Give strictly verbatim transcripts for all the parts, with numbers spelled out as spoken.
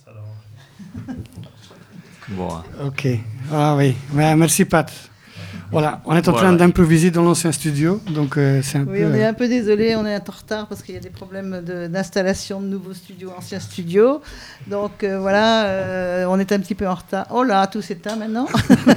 Bon. Ok. Ah oui. Ouais, merci Pat. Voilà, on est en Voilà. train d'improviser dans l'ancien studio, donc euh, c'est un Oui, peu... on est euh, un peu désolé, on est un peu en retard parce qu'il y a des problèmes de- d'installation de nouveaux studios, anciens studios. Donc euh, voilà, euh, on est un petit peu en retard. Oh là, tout s'éteint maintenant.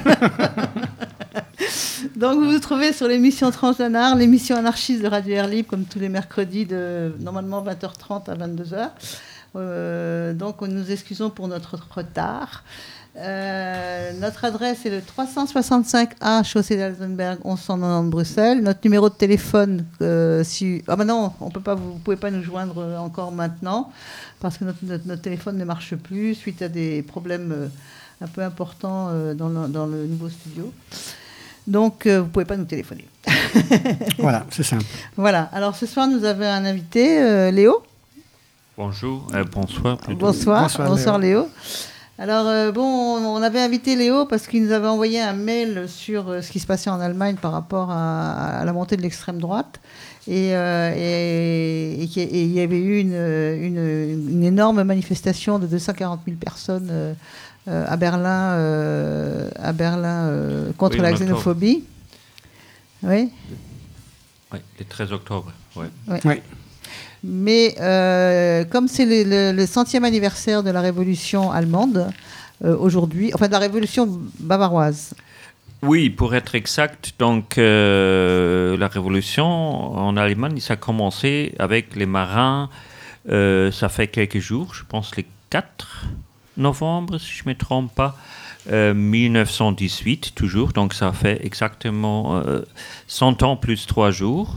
Donc vous vous trouvez sur l'émission Transnanar, l'émission anarchiste de Radio Air Libre, comme tous les mercredis, de normalement vingt heures trente à vingt-deux heures. Euh, donc nous nous excusons pour notre retard. Euh, notre adresse est le trois cent soixante-cinq A, chaussée d'Alzenberg, onze cent quatre-vingt-dix Bruxelles. Notre numéro de téléphone, euh, si... ah ben non, on peut pas, vous ne pouvez pas nous joindre encore maintenant, parce que notre, notre, notre téléphone ne marche plus, suite à des problèmes euh, un peu importants euh, dans, le, dans le nouveau studio. Donc, euh, vous ne pouvez pas nous téléphoner. Voilà, c'est simple. Voilà, alors ce soir, nous avons un invité, euh, Léo. Bonjour, euh, bonsoir plutôt. Bonsoir, Bonsoir, bonsoir Léo. Léo. Alors, euh, bon, on, on avait invité Léo parce qu'il nous avait envoyé un mail sur euh, ce qui se passait en Allemagne par rapport à, à la montée de l'extrême droite. Et, euh, et, et, qu'il y a- et il y avait eu une, une, une énorme manifestation de deux cent quarante mille personnes euh, euh, à Berlin, euh, à Berlin euh, contre Oui, en la octobre. xénophobie. Oui. Oui, le treize octobre. Ouais. Oui. Mais euh, comme c'est le, le- le centième anniversaire de la révolution allemande, euh, aujourd'hui, enfin de la révolution bavaroise. Oui, pour être exact, donc euh, la révolution en Allemagne, ça a commencé avec les marins, euh, ça fait quelques jours, je pense le quatre novembre, si je ne me trompe pas, euh, mille neuf cent dix-huit toujours, donc ça fait exactement euh, cent ans plus trois jours.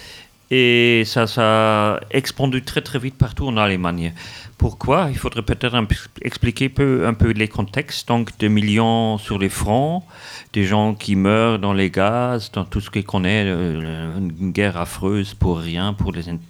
Et ça, ça a expandu très très vite partout en Allemagne. Pourquoi? Il faudrait peut-être un peu expliquer peu, un peu les contextes. Donc, des millions sur les fronts, des gens qui meurent dans les gaz, dans tout ce qu'on connaît, euh, une guerre affreuse pour rien, pour les, in-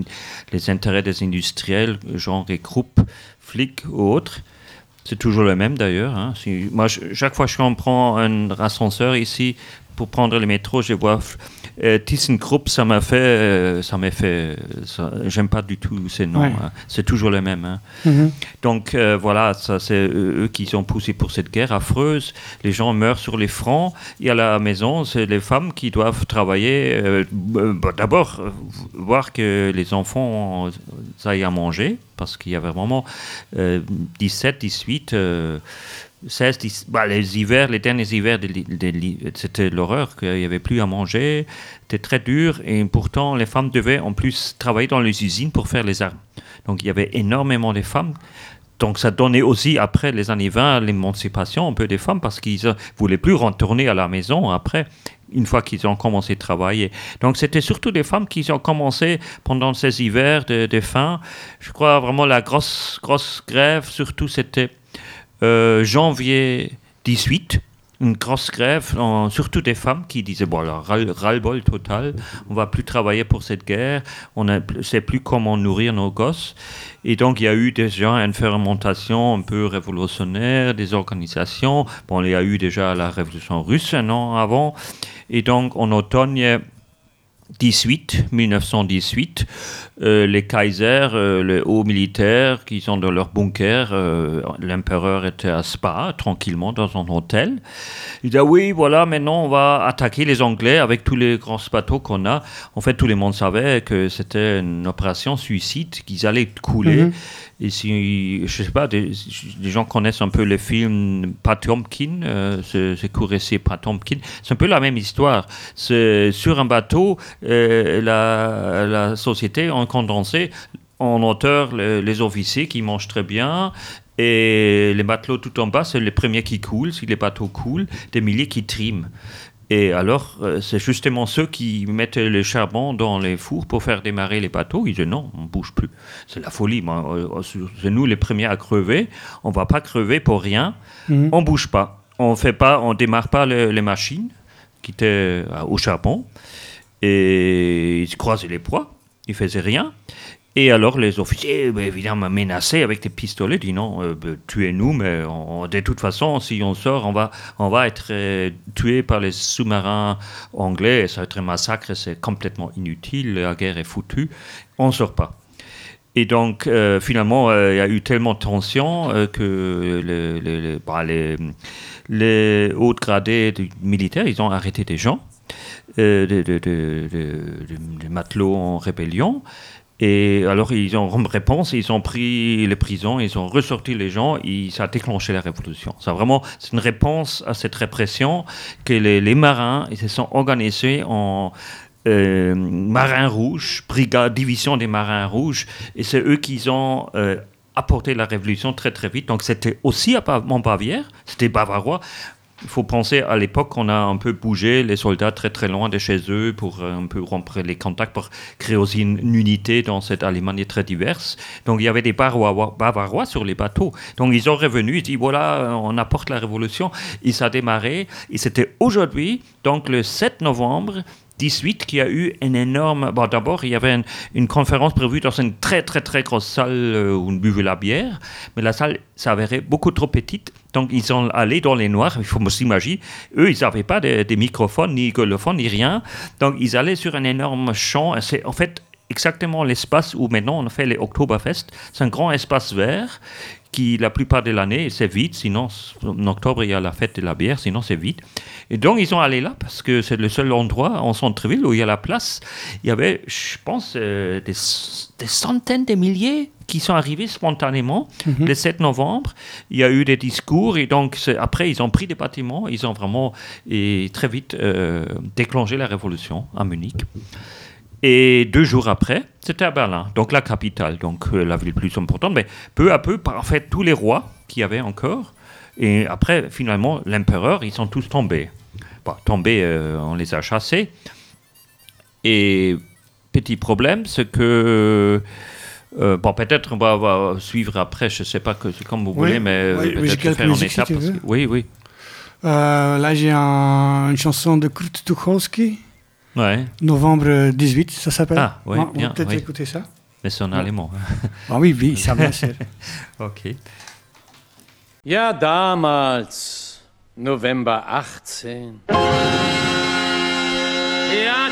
les intérêts des industriels, genre les groupes, flics ou autres. C'est toujours le même d'ailleurs. Hein. Si, moi, je, chaque fois que je prends un ascenseur ici pour prendre le métro, je vois euh, ThyssenKrupp, ça m'a fait, euh, ça m'a fait, ça, j'aime pas du tout ces noms. Ouais. Hein. C'est toujours le même. Hein. Mhm. Donc euh, voilà, ça, c'est eux, eux qui sont poussés pour cette guerre affreuse. Les gens meurent sur les fronts. Et à la maison, c'est les femmes qui doivent travailler. Euh, bah, d'abord, euh, voir que les enfants euh, aillent à manger, parce qu'il y avait vraiment euh, dix-sept, dix-huit, euh, seize, dix, bah, les hivers, les derniers hivers, de, li- de li- c'était l'horreur, qu'il n'y avait plus à manger. C'était très dur. Et pourtant, les femmes devaient en plus travailler dans les usines pour faire les armes. Donc il y avait énormément de femmes. Donc ça donnait aussi, après les années vingt, l'émancipation un peu des femmes parce qu'ils ne voulaient plus retourner à la maison après, une fois qu'ils ont commencé à travailler. Donc c'était surtout des femmes qui ont commencé pendant ces hivers de, de faim. Je crois vraiment la grosse, grosse grève, surtout c'était euh, janvier dix-huit. Une grosse grève, en- surtout des femmes qui disaient bon, alors, ras- ras-le-bol total, on va plus travailler pour cette guerre, on ne sait plus comment nourrir nos gosses. Et donc, il y a eu déjà une fermentation un peu révolutionnaire, des organisations. Bon, il y a eu déjà la révolution russe un an avant. Et donc, en automne dix-huit, mille neuf cent dix-huit, euh, les Kaisers, euh, les hauts militaires qui sont dans leur bunker, euh, l'empereur était à Spa, tranquillement, dans un hôtel. Il dit, ah oui, voilà, maintenant on va attaquer les Anglais avec tous les grands bateaux qu'on a. En fait, tout le monde savait que c'était une opération suicide, qu'ils allaient couler. Mhm. Et si, je sais pas, des, des gens connaissent un peu le film Potemkin, euh, ce, ce court récit Potemkin, c'est un peu la même histoire. C'est sur un bateau, euh, la, la société a condensé en hauteur les, les officiers qui mangent très bien. Et les matelots tout en bas, c'est les premiers qui coulent. Si les bateaux coulent, des milliers qui triment. Et alors, euh, c'est justement ceux qui mettent le charbon dans les fours pour faire démarrer les bateaux. Ils disent non, on ne bouge plus. C'est la folie. Moi. Euh, C'est nous les premiers à crever. On ne va pas crever pour rien. Mhm. On ne bouge pas. On fait pas, on démarre pas le- les machines qui étaient euh, au charbon. Et ils se croisaient les poids. Ils ne faisaient rien. Et alors les officiers, ben, évidemment, menacés avec des pistolets, disent non, euh, ben, tuez-nous, mais on- de toute façon, si on sort, on va, on va être euh, tué par les sous-marins anglais, et ça va être un massacre, c'est complètement inutile, la guerre est foutue, on ne sort pas. Et donc, euh, finalement, euh, il y a eu tellement de tensions euh, que les, les, les, bah, les, les hauts gradés du militaire, ils ont arrêté des gens, euh, des de, de, de, de, de matelots en rébellion. Et alors, ils ont, en réponse, ils ont pris les prisons, ils ont ressorti les gens, et ça a déclenché la révolution. C'est vraiment c'est une réponse à cette répression que les, les marins ils se sont organisés en... Euh, marins rouges, brigade, division des marins rouges, et c'est eux qui ont euh, apporté la révolution très très vite. Donc c'était aussi en Bavière, c'était bavarois. Il faut penser à l'époque qu'on a un peu bougé les soldats très très loin de chez eux pour euh, un peu rompre les contacts, pour créer aussi une, une unité dans cette Allemagne très diverse. Donc il y avait des Bavarois, Bavarois sur les bateaux. Donc ils sont revenus, ils disent voilà, on apporte la révolution. Et ça a démarré. Et c'était aujourd'hui, donc le sept novembre dix-huit, qui a eu une énorme... Bon, d'abord, il y avait une, une conférence prévue dans une très, très, très grosse salle euh, où on buvait la bière, mais la salle s'avérait beaucoup trop petite, donc ils sont allés dans les noirs, il faut s'imaginer, eux, ils n'avaient pas de, de microphones, ni golophones, ni rien, donc ils allaient sur un énorme champ, c'est en fait exactement l'espace où maintenant on fait les Oktoberfest, c'est un grand espace vert, qui la plupart de l'année, c'est vide, sinon en octobre il y a la fête de la bière, sinon c'est vide. Et donc ils sont allés là parce que c'est le seul endroit en centre-ville où il y a la place. Il y avait, je pense, euh, des, des centaines de milliers qui sont arrivés spontanément mm-hmm. le sept novembre. Il y a eu des discours et donc après ils ont pris des bâtiments, ils ont vraiment et très vite euh, déclenché la révolution à Munich. Et deux jours après, c'était à Berlin, donc la capitale, donc euh, la ville plus importante. Mais peu à peu, en fait, tous les rois qu'il y avait encore, et après, finalement, l'empereur, ils sont tous tombés. Bon, tombés, euh, on les a chassés. Et petit problème, c'est que... Euh, bon, peut-être on va, va suivre après, je ne sais pas, que c'est comme vous oui, voulez, mais oui, peut-être oui, faire en étape. étape. Que... Oui, oui. Euh, là, j'ai un, une chanson de Kurt Tucholsky. Ouais. Novembre dix-huit, ça s'appelle. Ah, oui, on, bien. On peut peut-être oui. écouter ça. Mais c'est en ouais. allemand. Ah oui, oui, ça bien sûr. Okay. Ja, damals, November achtzehn. Ja,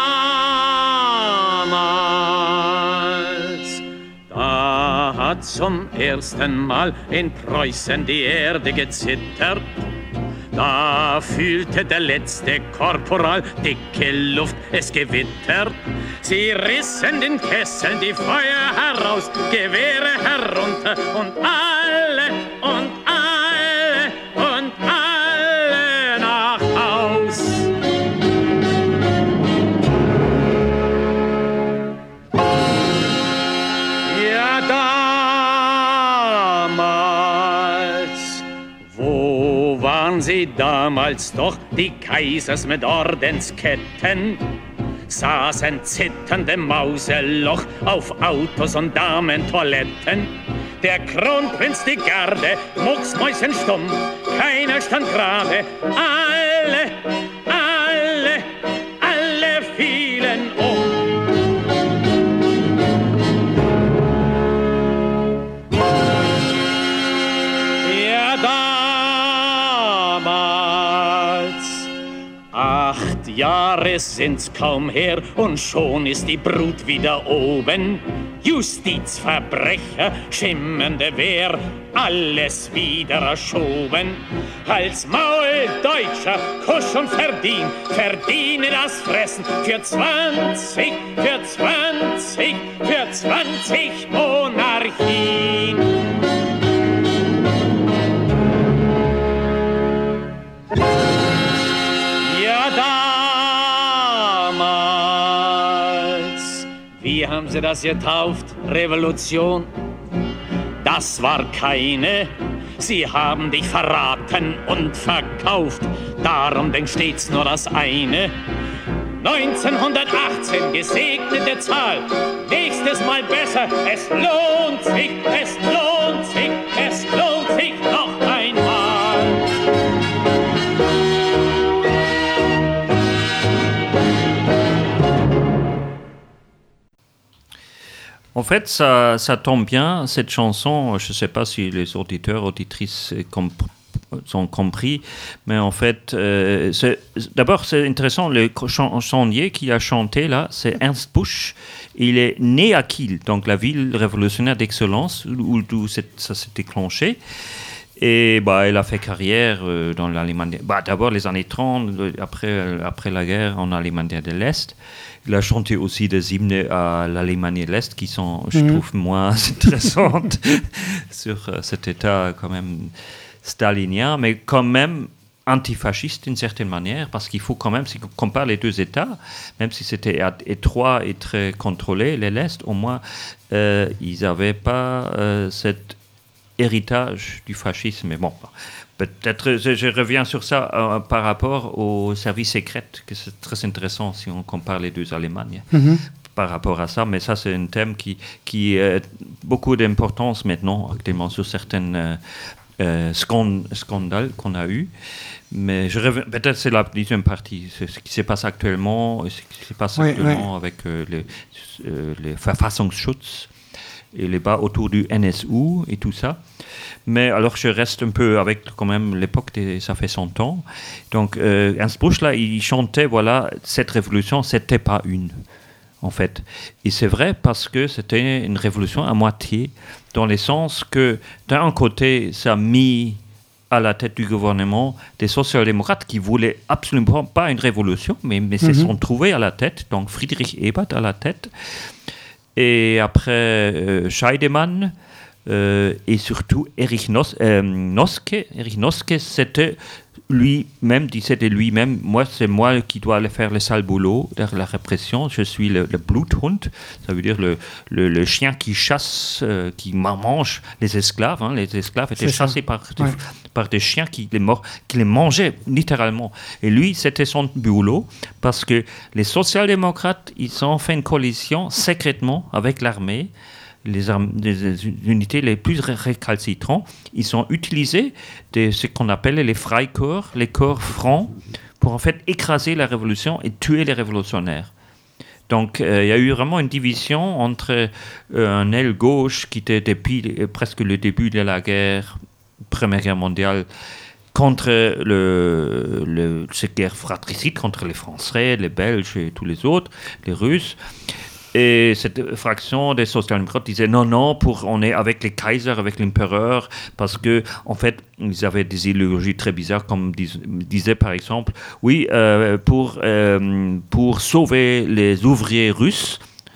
damals, da hat zum ersten Mal in Preußen die Erde gezittert. Da fühlte der letzte Korporal dicke Luft, es gewittert. Sie rissen den Kesseln die Feuer heraus, Gewehre herunter und alle und alle und alle nach Haus. Ja, damals, wo waren sie damals doch, die Kaisers mit Ordensketten? Saßen zitternde Mauseloch auf Autos und Damentoiletten. Der Kronprinz, die Garde, mucksmäusenstumm, keiner stand gerade. Alle, alle, alle fielen um. Ja, damals, acht Jahre sind's kaum her und schon ist die Brut wieder oben. Justizverbrecher, schimmernde Wehr, alles wieder erschoben. Als Maul Deutscher, Kusch und Verdien, verdiene das Fressen für zwanzig, für zwanzig, für zwanzig Monarchien. Ja, damals, wie haben sie das getauft? Revolution? Das war keine, sie haben dich verraten und verkauft. Darum denk stets nur das eine. neunzehnhundertachtzehn, gesegnete Zahl. Nächstes Mal besser, es lohnt sich, es lohnt sich, es lohnt sich noch einmal. En fait, ça, ça tombe bien, cette chanson. Je ne sais pas si les auditeurs, auditrices comp- ont compris. Mais en fait, euh, c'est, d'abord, c'est intéressant, le chansonnier qui a chanté là, c'est Ernst Busch. Il est né à Kiel, donc la ville révolutionnaire d'excellence où, où ça s'est déclenché. Et bah, il a fait carrière euh, dans l'Allemagne. Bah, d'abord les années trente, après, après la guerre en Allemagne de l'Est. Il a chanté aussi des hymnes à l'Allemagne de l'Est qui sont, je mmh. trouve, moins intéressantes sur euh, cet état quand même stalinien, mais quand même antifasciste d'une certaine manière, parce qu'il faut quand même, si on compare les deux États, même si c'était étroit et très contrôlé, l'Est, au moins, euh, ils n'avaient pas euh, cet héritage du fascisme. Mais bon, peut-être, je, je reviens sur ça euh, par rapport aux services secrets, que c'est très intéressant si on compare les deux Allemagnes. Mm-hmm. Par rapport à ça, mais ça c'est un thème qui, qui a beaucoup d'importance maintenant, actuellement, sur certaines euh, euh, scand- scandales qu'on a eus. Mais je reviens, peut-être c'est la deuxième partie, c'est ce qui se passe actuellement, ce qui se passe oui, actuellement oui. avec euh, les, euh, les Verfassungsschutz et les bas autour du N S U et tout ça. Mais alors je reste un peu avec quand même l'époque, des, ça fait cent ans. Donc euh, Ernst Busch là, il chantait, voilà, cette révolution, c'était pas une. En fait. Et c'est vrai parce que c'était une révolution à moitié, dans le sens que, d'un côté, ça a mis à la tête du gouvernement des social-démocrates qui ne voulaient absolument pas une révolution, mais, mais mm-hmm. se sont trouvés à la tête, donc Friedrich Ebert à la tête, et après euh, Scheidemann, euh, et surtout Erich Nos- euh, Noske. Erich Noske, c'était lui-même, disait de lui-même, moi, c'est moi qui dois aller faire le sale boulot de la répression, je suis le, le Bluthund, ça veut dire le, le, le chien qui chasse, euh, qui mange les esclaves, hein. Les esclaves étaient c'est chassés par des, ouais. par des chiens qui les, mor- qui les mangeaient littéralement, et lui, c'était son boulot, parce que les social-démocrates, ils ont fait une coalition secrètement avec l'armée. Les, armes, les unités les plus récalcitrantes, ils ont utilisé de ce qu'on appelle les Freikorps, les corps francs, pour en fait écraser la révolution et tuer les révolutionnaires. Donc euh, il y a eu vraiment une division entre euh, un aile gauche qui était depuis euh, presque le début de la guerre, Première Guerre mondiale, contre le, le, cette guerre fratricide contre les Français, les Belges et tous les autres, les Russes. Et cette fraction des social-démocrates disait non, non, pour, on est avec les Kaisers, avec l'empereur, parce que en fait, ils avaient des idéologies très bizarres, comme dis, disait par exemple, oui, euh, pour, euh, pour sauver les ouvriers russes,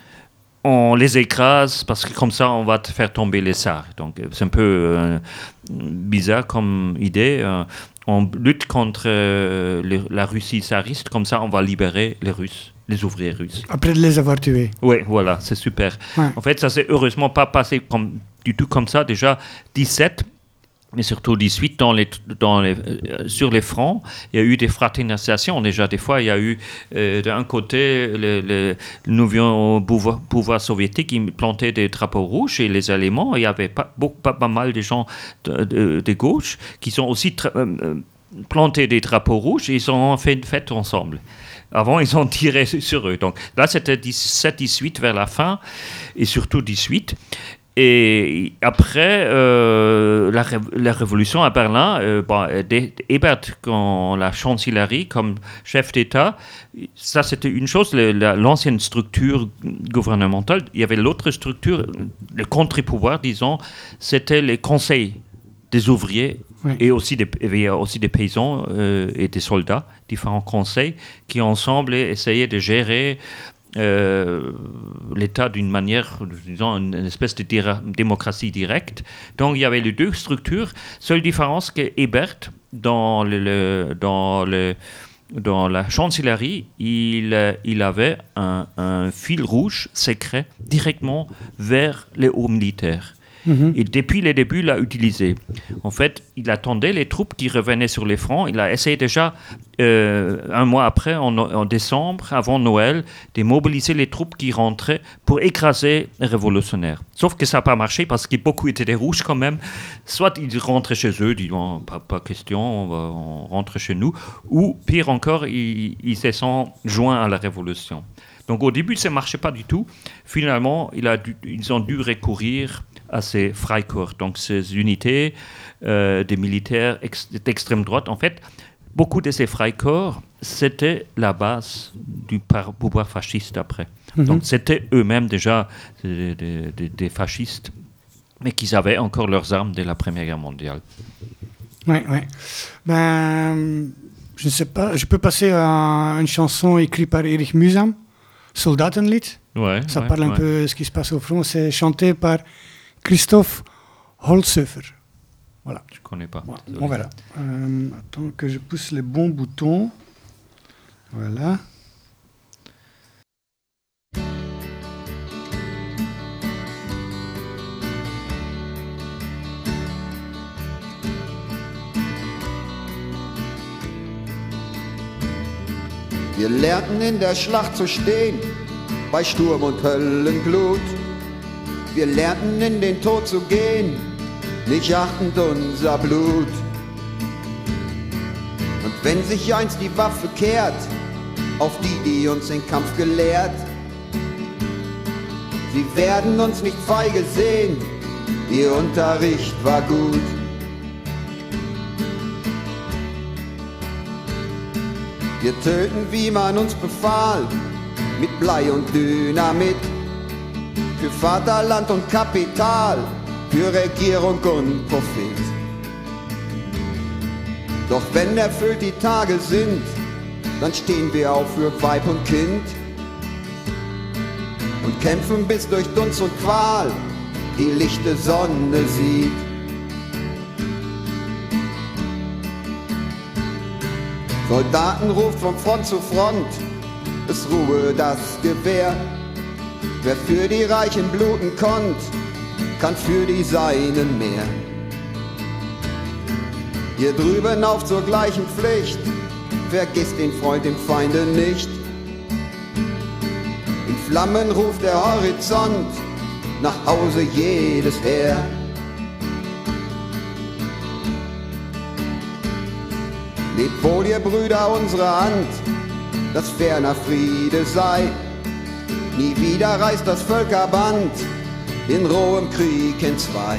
on les écrase, parce que comme ça, on va te faire tomber les tsars. Donc, c'est un peu euh, bizarre comme idée. Euh, on lutte contre euh, les, la Russie tsariste, comme ça, on va libérer les Russes. Les ouvriers russes. Après de les avoir tués. Oui, voilà, c'est super. Ouais. En fait, ça s'est heureusement pas passé comme, du tout comme ça. Déjà, dix-sept, mais surtout dix-huit, dans les, dans les, euh, sur les fronts, il y a eu des fraternisations. Déjà, des fois, il y a eu euh, d'un côté le, le, le nouveau pouvoir, pouvoir soviétique qui plantait des drapeaux rouges et les Allemands. Il y avait pas, beaucoup, pas, pas mal de gens de, de, de gauche qui sont aussi tra- euh, planté des drapeaux rouges et ils ont fait une fête ensemble. Avant, ils ont tiré sur eux. Donc là, c'était dix-sept dix-huit vers la fin, et surtout dix-huit. Et après, euh, la, ré- la révolution à Berlin, euh, bon, Ebert, quand la chancellerie, comme chef d'État, ça c'était une chose, le, la, l'ancienne structure gouvernementale. Il y avait l'autre structure, le contre-pouvoir, disons, c'était les conseils des ouvriers. Oui. Et aussi des, il y a aussi des paysans euh, et des soldats, différents conseils, qui ensemble essayaient de gérer euh, l'État d'une manière, disons, une, une espèce de dira- démocratie directe. Donc il y avait les deux structures. Seule différence que Ebert, dans, le, le, dans, le, dans la chancellerie, il, il avait un, un fil rouge secret directement vers les hauts militaires. Mmh. Et depuis le début, il l'a utilisé. En fait, il attendait les troupes qui revenaient sur les fronts. Il a essayé déjà, euh, un mois après, en, en décembre, avant Noël, de mobiliser les troupes qui rentraient pour écraser les révolutionnaires. Sauf que ça n'a pas marché parce que beaucoup étaient des rouges quand même. Soit ils rentraient chez eux, disant pas, pas question, on, va, on rentre chez nous. Ou pire encore, ils, ils se sont joints à la révolution. Donc au début, ça ne marchait pas du tout. Finalement, il a dû, ils ont dû recourir à ces Freikorps, donc ces unités euh, des militaires ex- d'extrême droite. En fait, beaucoup de ces Freikorps, c'était la base du par- pouvoir fasciste après. Mm-hmm. Donc c'était eux-mêmes déjà des, des, des, des fascistes, mais qui avaient encore leurs armes dès la Première Guerre mondiale. Oui, oui. Ben, je ne sais pas, je peux passer à une chanson écrite par Erich Mühsam, Soldatenlied. Ouais, Ça ouais, parle un ouais. peu de ce qui se passe au front. C'est chanté par Christoph Holzhöfer. Voilà. Je ne connais pas. Voilà, on verra. Euh, attends que je pousse les bons boutons. Voilà. Wir lernten in der Schlacht zu stehen, bei Sturm und Höllenglut. Wir lernten in den Tod zu gehen, nicht achtend unser Blut. Und wenn sich einst die Waffe kehrt, auf die, die uns den Kampf gelehrt, sie werden uns nicht feige sehen, ihr Unterricht war gut. Wir töten, wie man uns befahl, mit Blei und Dynamit. Für Vaterland und Kapital, für Regierung und Profit. Doch wenn erfüllt die Tage sind, dann stehen wir auf für Weib und Kind und kämpfen bis durch Dunst und Qual die lichte Sonne sieht. Soldaten ruft von Front zu Front, es ruhe das Gewehr. Wer für die Reichen bluten konnt, kann für die Seinen mehr. Hier drüben auf zur gleichen Pflicht, vergiss den Freund im Feinde nicht. In Flammen ruft der Horizont, nach Hause jedes Heer. Lebt wohl, ihr Brüder, unsere Hand, dass ferner Friede sei. Nie wieder reißt das Völkerband in rohem Krieg entzwei.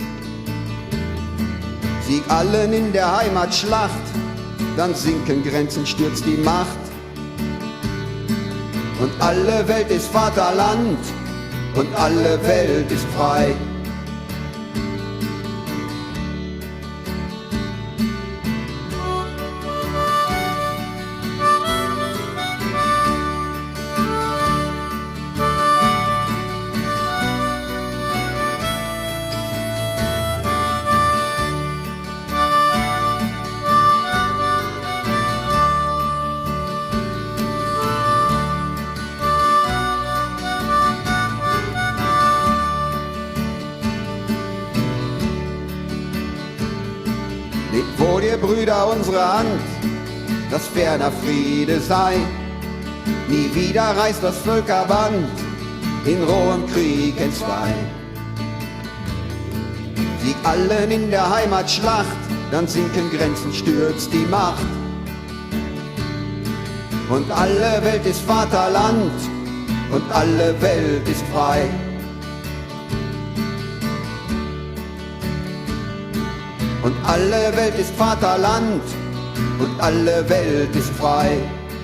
Sieg allen in der Heimatschlacht, dann sinken Grenzen, stürzt die Macht. Und alle Welt ist Vaterland und alle Welt ist frei. Lebt wohl, ihr Brüder, unsere Hand, dass ferner Friede sei. Nie wieder reißt das Völkerband in rohem Krieg entzwei. Sieg allen in der Heimatschlacht, dann sinken Grenzen, stürzt die Macht. Und alle Welt ist Vaterland und alle Welt ist frei. Und alle Welt ist Vaterland und alle Welt ist frei.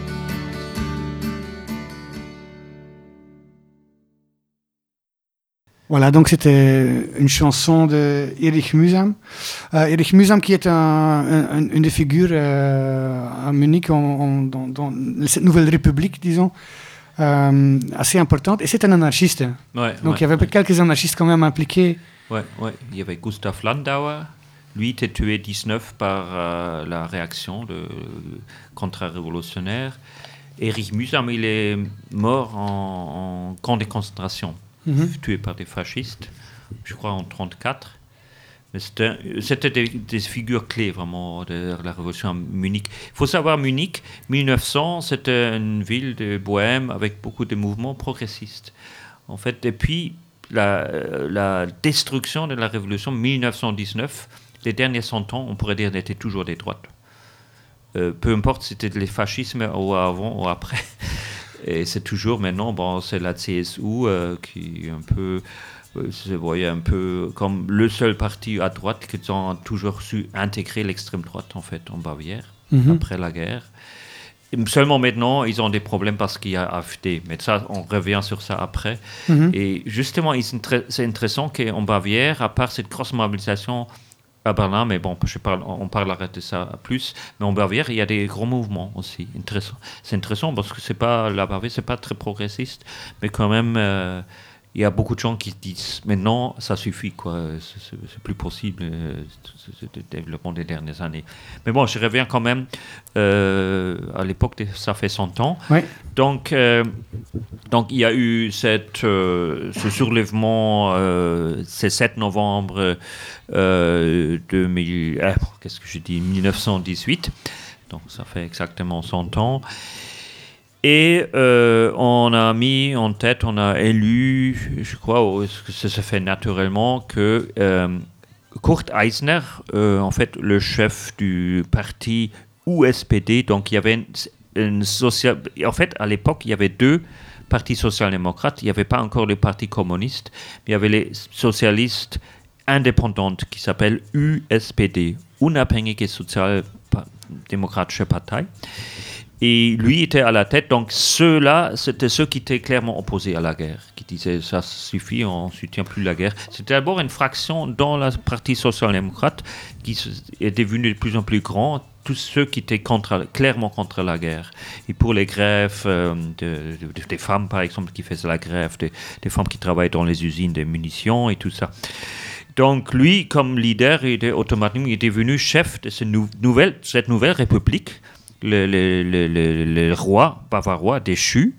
Voilà, donc c'était une chanson de Erich Mühsam. Euh, Erich Mühsam qui est un, un, une des figures euh, à Munich en, en, dans, dans cette nouvelle république, disons, euh, assez importante. Et c'est un anarchiste. Ouais, donc ouais, il y avait ouais. quelques anarchistes quand même impliqués. Ouais, ouais. Il y avait Gustav Landauer. Lui était tué dix-neuf par euh, la réaction de, contre-révolutionnaire. Erich Mühsam, il est mort en, en camp de concentration, mm-hmm. tué par des fascistes, je crois en trente-quatre. Mais c'était, c'était des, des figures clés vraiment de la révolution à Munich. Il faut savoir, Munich, mille neuf cents, c'était une ville de Bohème avec beaucoup de mouvements progressistes. En fait, depuis la, la destruction de la révolution mille neuf cent dix-neuf, les derniers cent ans, on pourrait dire, étaient toujours des droites. Euh, peu importe si c'était les fascismes ou avant ou après. Et c'est toujours maintenant, bon, c'est la C S U euh, qui est un peu se voyait un peu comme le seul parti à droite qui ont toujours su intégrer l'extrême droite en fait en Bavière mm-hmm. après la guerre. Et seulement maintenant, ils ont des problèmes parce qu'il y a A F D. Mais ça, on revient sur ça après. Mm-hmm. Et justement, c'est intéressant qu'en Bavière, à part cette grosse mobilisation à Berlin, mais bon, je parle, on parlera de ça plus. Mais en Bavière, il y a des gros mouvements aussi. Intéressant. C'est intéressant parce que c'est pas, la Bavière, c'est pas très progressiste, mais quand même, euh, il y a beaucoup de gens qui disent maintenant, ça suffit, quoi. C'est, c'est plus possible, euh, ce développement des dernières années. Mais bon, je reviens quand même euh, à l'époque, ça fait cent ans. Oui. Donc, euh, donc, il y a eu cette, euh, ce soulèvement, euh, c'est sept novembre euh, deux mille, euh, qu'est-ce que je dis, dix-neuf cent dix-huit. Donc, ça fait exactement cent ans. Et euh, on a mis en tête, on a élu, je crois que ça se fait naturellement, que euh, Kurt Eisner, euh, en fait le chef du parti U S P D, donc il y avait une, une social... En fait, à l'époque, il y avait deux partis social-démocrates. Il n'y avait pas encore le parti communiste, mais il y avait les socialistes indépendants qui s'appellent U S P D, Unabhängige Sozialdemokratische Partei. Et lui était à la tête, donc ceux-là, c'était ceux qui étaient clairement opposés à la guerre, qui disaient ça suffit, on ne soutient plus la guerre. C'était d'abord une fraction dans le Parti social-démocrate qui est devenu de plus en plus grand, tous ceux qui étaient contre, clairement contre la guerre. Et pour les grèves euh, de, de, des femmes, par exemple, qui faisaient la grève, des, des femmes qui travaillent dans les usines de munitions et tout ça. Donc lui, comme leader, il était automatiquement il est devenu chef de cette, nou- nouvelle, cette nouvelle république. Le, le, le, le, le roi bavarois déchu,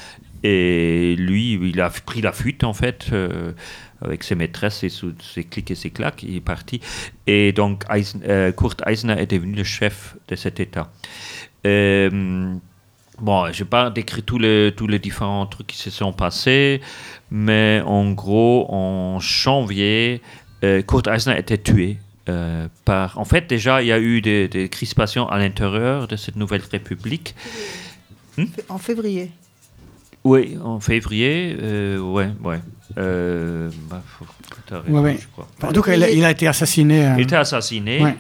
et lui, il a pris la fuite en fait, euh, avec ses maîtresses, et sous, ses clics et ses claques, il est parti. Et donc Eisen, euh, Kurt Eisner est devenu le chef de cet État. Euh, bon, je n'ai pas décrit tous les, tous les différents trucs qui se sont passés, mais en gros, en janvier, euh, Kurt Eisner était tué. Euh, par... En fait, déjà, il y a eu des, des crispations à l'intérieur de cette nouvelle république. Hmm? En février. Oui, en février, euh, ouais, ouais. Euh, bah, faut... ouais, ouais. Je crois. Donc, il a, il a été assassiné. Euh... Il a été assassiné. Ouais.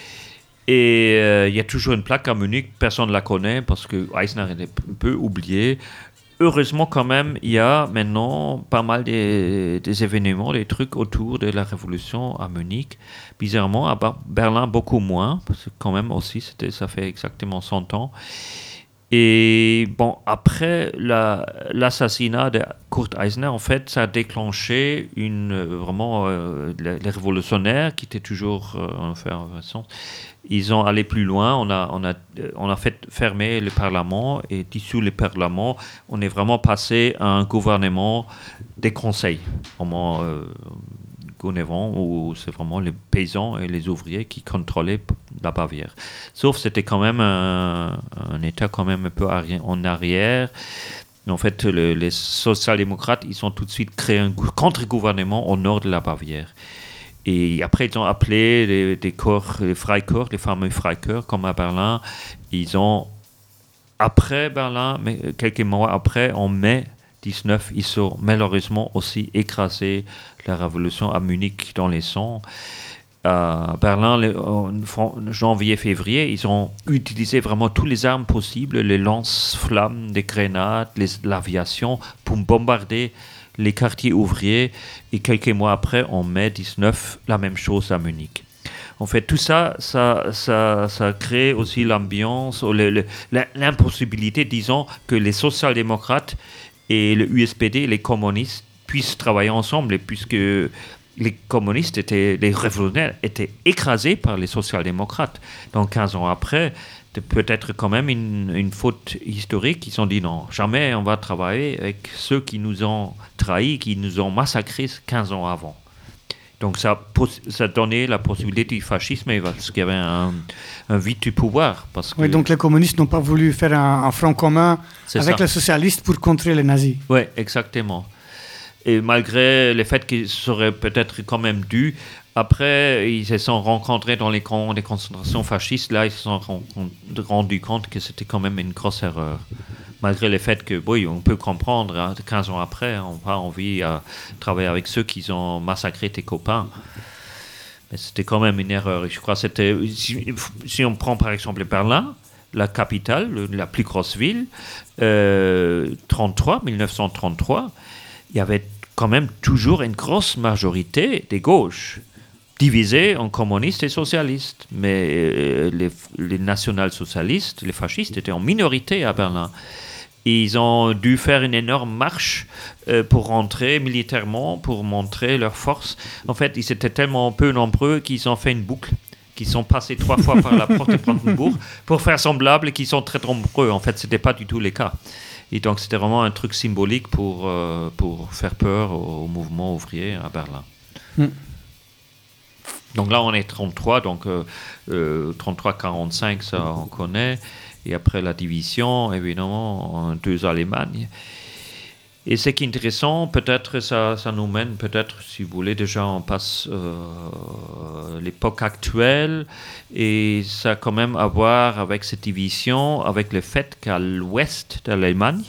Et euh, il y a toujours une plaque à Munich, personne ne la connaît parce que Eisner est un peu oublié. Heureusement, quand même, il y a maintenant pas mal des, des événements, des trucs autour de la révolution à Munich. Bizarrement, à Berlin, beaucoup moins, parce que quand même aussi, c'était, ça fait exactement cent ans. Et bon, après la, l'assassinat de Kurt Eisner, en fait, ça a déclenché une, vraiment euh, les, les révolutionnaires qui étaient toujours euh, en façon, ils ont allé plus loin. On a, on a, on a fait fermer le Parlement et dissous le Parlement. On est vraiment passé à un gouvernement des conseils, vraiment euh, gouvernement où c'est vraiment les paysans et les ouvriers qui contrôlaient la Bavière. Sauf que c'était quand même un, un État quand même un peu en arrière. En fait, le, les social-démocrates, ils ont tout de suite créé un contre-gouvernement au nord de la Bavière. Et après, ils ont appelé les, les corps, les Freikorps, les fameux Freikorps, comme à Berlin. Ils ont, après Berlin, mais quelques mois après, en mai dix-neuf, ils ont malheureusement aussi écrasé la révolution à Munich dans les songs. À Berlin, les, en janvier-février, ils ont utilisé vraiment toutes les armes possibles, les lance-flammes, les grenades, les, l'aviation, pour bombarder les quartiers ouvriers. Et quelques mois après, en mai dix-neuf, la même chose à Munich. En fait, tout ça, ça, ça, ça crée aussi l'ambiance, ou le, le, l'impossibilité, disons, que les social-démocrates et le U S P D, les communistes, puissent travailler ensemble, puisque les communistes, étaient, les révolutionnaires, étaient écrasés par les social-démocrates. Donc, quinze ans après, peut-être quand même une, une faute historique. Ils ont dit non, jamais on va travailler avec ceux qui nous ont trahis, qui nous ont massacrés quinze ans avant. Donc, ça, ça donnait la possibilité du fascisme parce qu'il y avait un, un vide du pouvoir. Parce que... Oui, donc les communistes n'ont pas voulu faire un, un front commun C'est avec ça. Les socialistes pour contrer les nazis. Oui, exactement. Et malgré le fait qu'ils seraient peut-être quand même dû, après, ils se sont rencontrés dans les camps de concentration fascistes. Là, ils se sont rendus compte que c'était quand même une grosse erreur. malgré le fait que, oui, on peut comprendre, hein, quinze ans après, on n'a pas envie de travailler avec ceux qui ont massacré tes copains. Mais c'était quand même une erreur. Je crois que c'était, si, si on prend par exemple Berlin, la capitale, la plus grosse ville, euh, trente-trois, mille neuf cent trente-trois, il y avait quand même toujours une grosse majorité des gauches, divisées en communistes et socialistes. Mais euh, les, les national-socialistes, les fascistes, étaient en minorité à Berlin. Ils ont dû faire une énorme marche euh, pour rentrer militairement, pour montrer leur force. En fait, ils étaient tellement peu nombreux qu'ils ont fait une boucle, qu'ils sont passés trois fois par la porte de Brandenburg pour faire semblable qu'ils sont très nombreux. En fait, ce n'était pas du tout le cas. Et donc, c'était vraiment un truc symbolique pour, euh, pour faire peur au, au mouvement ouvrier à Berlin. Mm. Donc là, on est trente-trois, donc euh, euh, trente-trois quarante-cinq, ça on connaît. Et après la division, évidemment, deux Allemagnes. Et ce qui est intéressant, peut-être ça, ça nous mène, peut-être, si vous voulez, déjà on passe euh, l'époque actuelle, et ça a quand même à voir avec cette division, avec le fait qu'à l'ouest de l'Allemagne,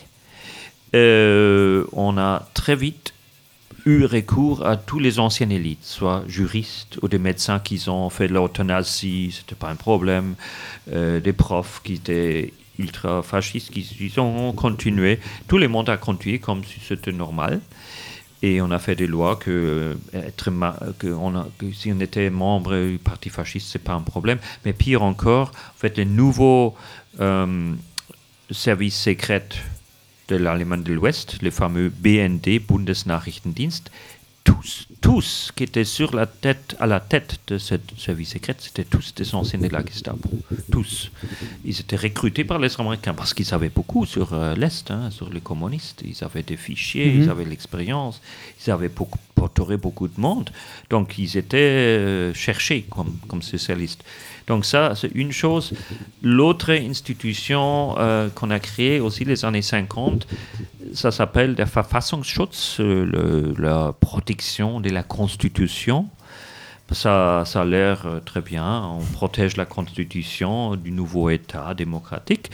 euh, on a très vite eu recours à tous les anciennes élites, soit juristes ou des médecins qui ont fait de l'euthanasie, c'était pas un problème, euh, des profs qui étaient ultra-fascistes, qui ils ont continué, tout le monde a continué comme si c'était normal, et on a fait des lois que, être ma- que, on a, que si on était membre du parti fasciste, c'est pas un problème, mais pire encore, en fait, les nouveaux euh, services secrets de l'Allemagne de l'Ouest, les fameux B N D, Bundesnachrichtendienst, tous, tous qui étaient sur la tête, à la tête de ce service secret, c'était tous des anciens de la Gestapo. Tous. Ils étaient recrutés par les Américains parce qu'ils savaient beaucoup sur euh, l'Est, hein, sur les communistes. Ils avaient des fichiers, mm-hmm. ils avaient l'expérience, ils avaient beaucoup, porté beaucoup de monde. Donc, ils étaient euh, cherchés comme, comme spécialistes. Donc ça, c'est une chose. L'autre institution euh, qu'on a créée aussi les années cinquante, ça s'appelle der Verfassungsschutz, euh, le, la protection de la Constitution. Ça, ça a l'air euh, très bien. On protège la Constitution du nouveau État démocratique.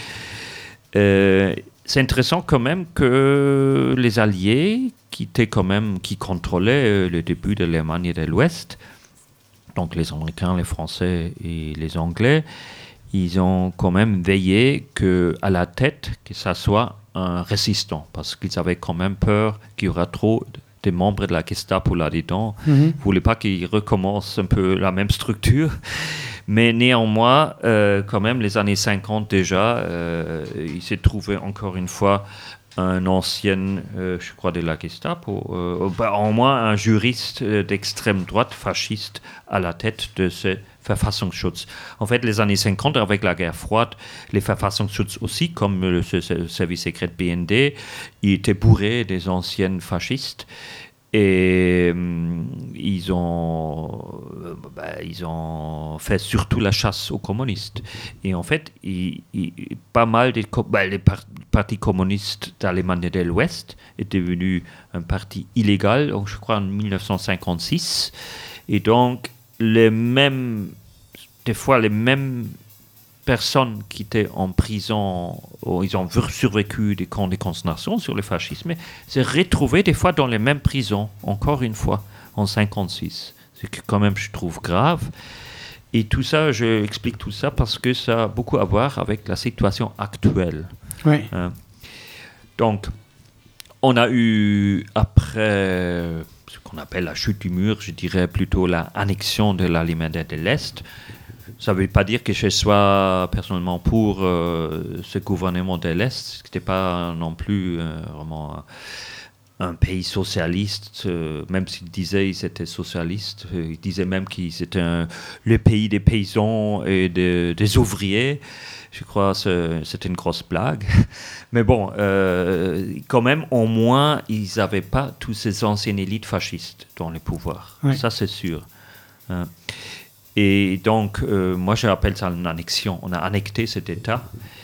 Euh, c'est intéressant quand même que les Alliés, qui étaient quand même, qui contrôlaient euh, le début de l'Allemagne de l'Ouest, donc les Américains, les Français et les Anglais, ils ont quand même veillé qu'à la tête, que ça soit un résistant, parce qu'ils avaient quand même peur qu'il y aura trop de membres de la Gestapo là-dedans. Mm-hmm. Ils ne voulaient pas qu'ils recommencent un peu la même structure. Mais néanmoins, euh, quand même, les années cinquante déjà, euh, il s'est trouvé encore une fois un ancien, euh, je crois, de la Gestapo, euh, bah, au moins un juriste euh, d'extrême droite fasciste à la tête de ce Verfassungsschutz. En fait, les années cinquante, avec la guerre froide, les Verfassungsschutz aussi, comme le, ce, ce service secret B N D, ils étaient bourrés des anciens fascistes. Et euh, ils, ont, euh, bah, ils ont fait surtout la chasse aux communistes. Et en fait, il, il, pas mal des bah, les par, partis communistes d'Allemagne de l'Ouest est devenu un parti illégal, je crois en mille neuf cent cinquante-six. Et donc, les mêmes, des fois les mêmes personnes qui étaient en prison, ou ils ont survécu des camps de concentration sur le fascisme, s'est retrouvés des fois dans les mêmes prisons, encore une fois, en cinquante-six. C'est que quand même, je trouve grave. Et tout ça, je explique tout ça parce que ça a beaucoup à voir avec la situation actuelle. Oui. Hein. Donc, on a eu, après ce qu'on appelle la chute du mur, je dirais plutôt la annexion de l'Allemagne de l'Est. Ça ne veut pas dire que je sois personnellement pour euh, ce gouvernement de l'Est. Ce n'était pas non plus euh, vraiment un, un pays socialiste, euh, même s'ils disaient qu'ils étaient socialistes. Euh, ils disaient même qu'ils étaient un, le pays des paysans et de, des ouvriers. Je crois que c'était une grosse blague. Mais bon, euh, quand même, au moins, ils n'avaient pas tous ces anciennes élites fascistes dans les pouvoirs. Oui. Ça, c'est sûr. Hein. Et donc, euh, moi, je rappelle ça une annexion. On a annexé cet État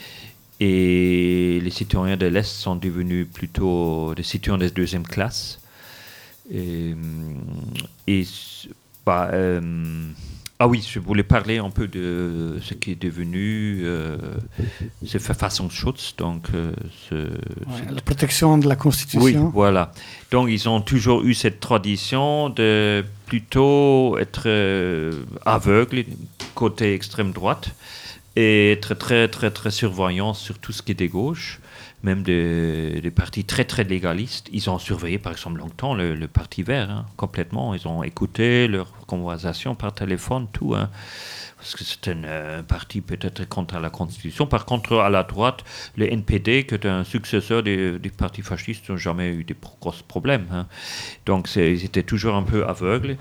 et les citoyens de l'Est sont devenus plutôt des citoyens de deuxième classe. Et, et bah, euh, Ah oui, je voulais parler un peu de ce qui est devenu euh, ce Verfassungsschutz, donc euh, ce, Ouais, la protection de la Constitution. Oui, voilà. Donc ils ont toujours eu cette tradition de plutôt être euh, aveugles côté extrême droite et être très très très surveillants sur tout ce qui est des gauches. Même des, des partis très très légalistes, ils ont surveillé par exemple longtemps le, le Parti Vert, hein, complètement. Ils ont écouté leurs conversations par téléphone, tout. Hein, parce que c'est un euh, parti peut-être contre la Constitution. Par contre, à la droite, le N P D, qui est un successeur des, des partis fascistes, n'ont jamais eu de pro- gros problèmes. Hein. Donc c'est, ils étaient toujours un peu aveugles.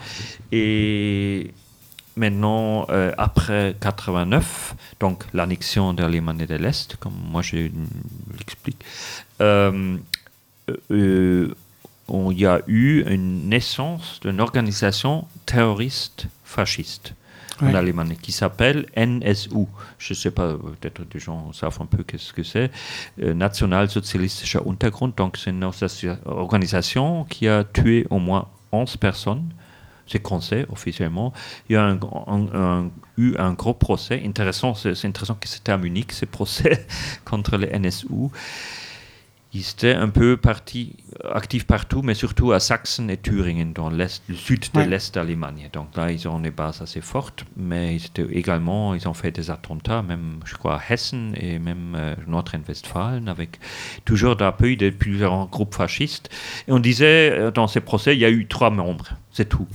Et maintenant, euh, après quatre-vingt-neuf, donc l'annexion de l'Allemagne de l'Est, comme moi je l'explique, euh, euh, il y a eu une naissance d'une organisation terroriste fasciste en Ouais. Allemagne qui s'appelle N S U. Je ne sais pas, peut-être des gens savent un peu qu'est-ce que c'est. Euh, Nationalsozialistischer Untergrund, donc c'est une organisation qui a tué au moins onze personnes. C'est qu'on sait officiellement. Il y a un, un, un, eu un gros procès. Intéressant, c'est, c'est intéressant que c'était à Munich, ce procès contre le N S U. Ils étaient un peu partis, actifs partout, mais surtout à Sachsen et Thüringen, dans l'est, le sud de Ouais. l'est d'Allemagne. Donc là, ils ont des bases assez fortes, mais ils étaient également, ils ont fait des attentats, même, je crois, à Hessen et même euh, Nordrhein-Westfalen, avec toujours l'appui de plusieurs groupes fascistes. Et on disait, euh, dans ces procès, il y a eu trois membres, c'est tout.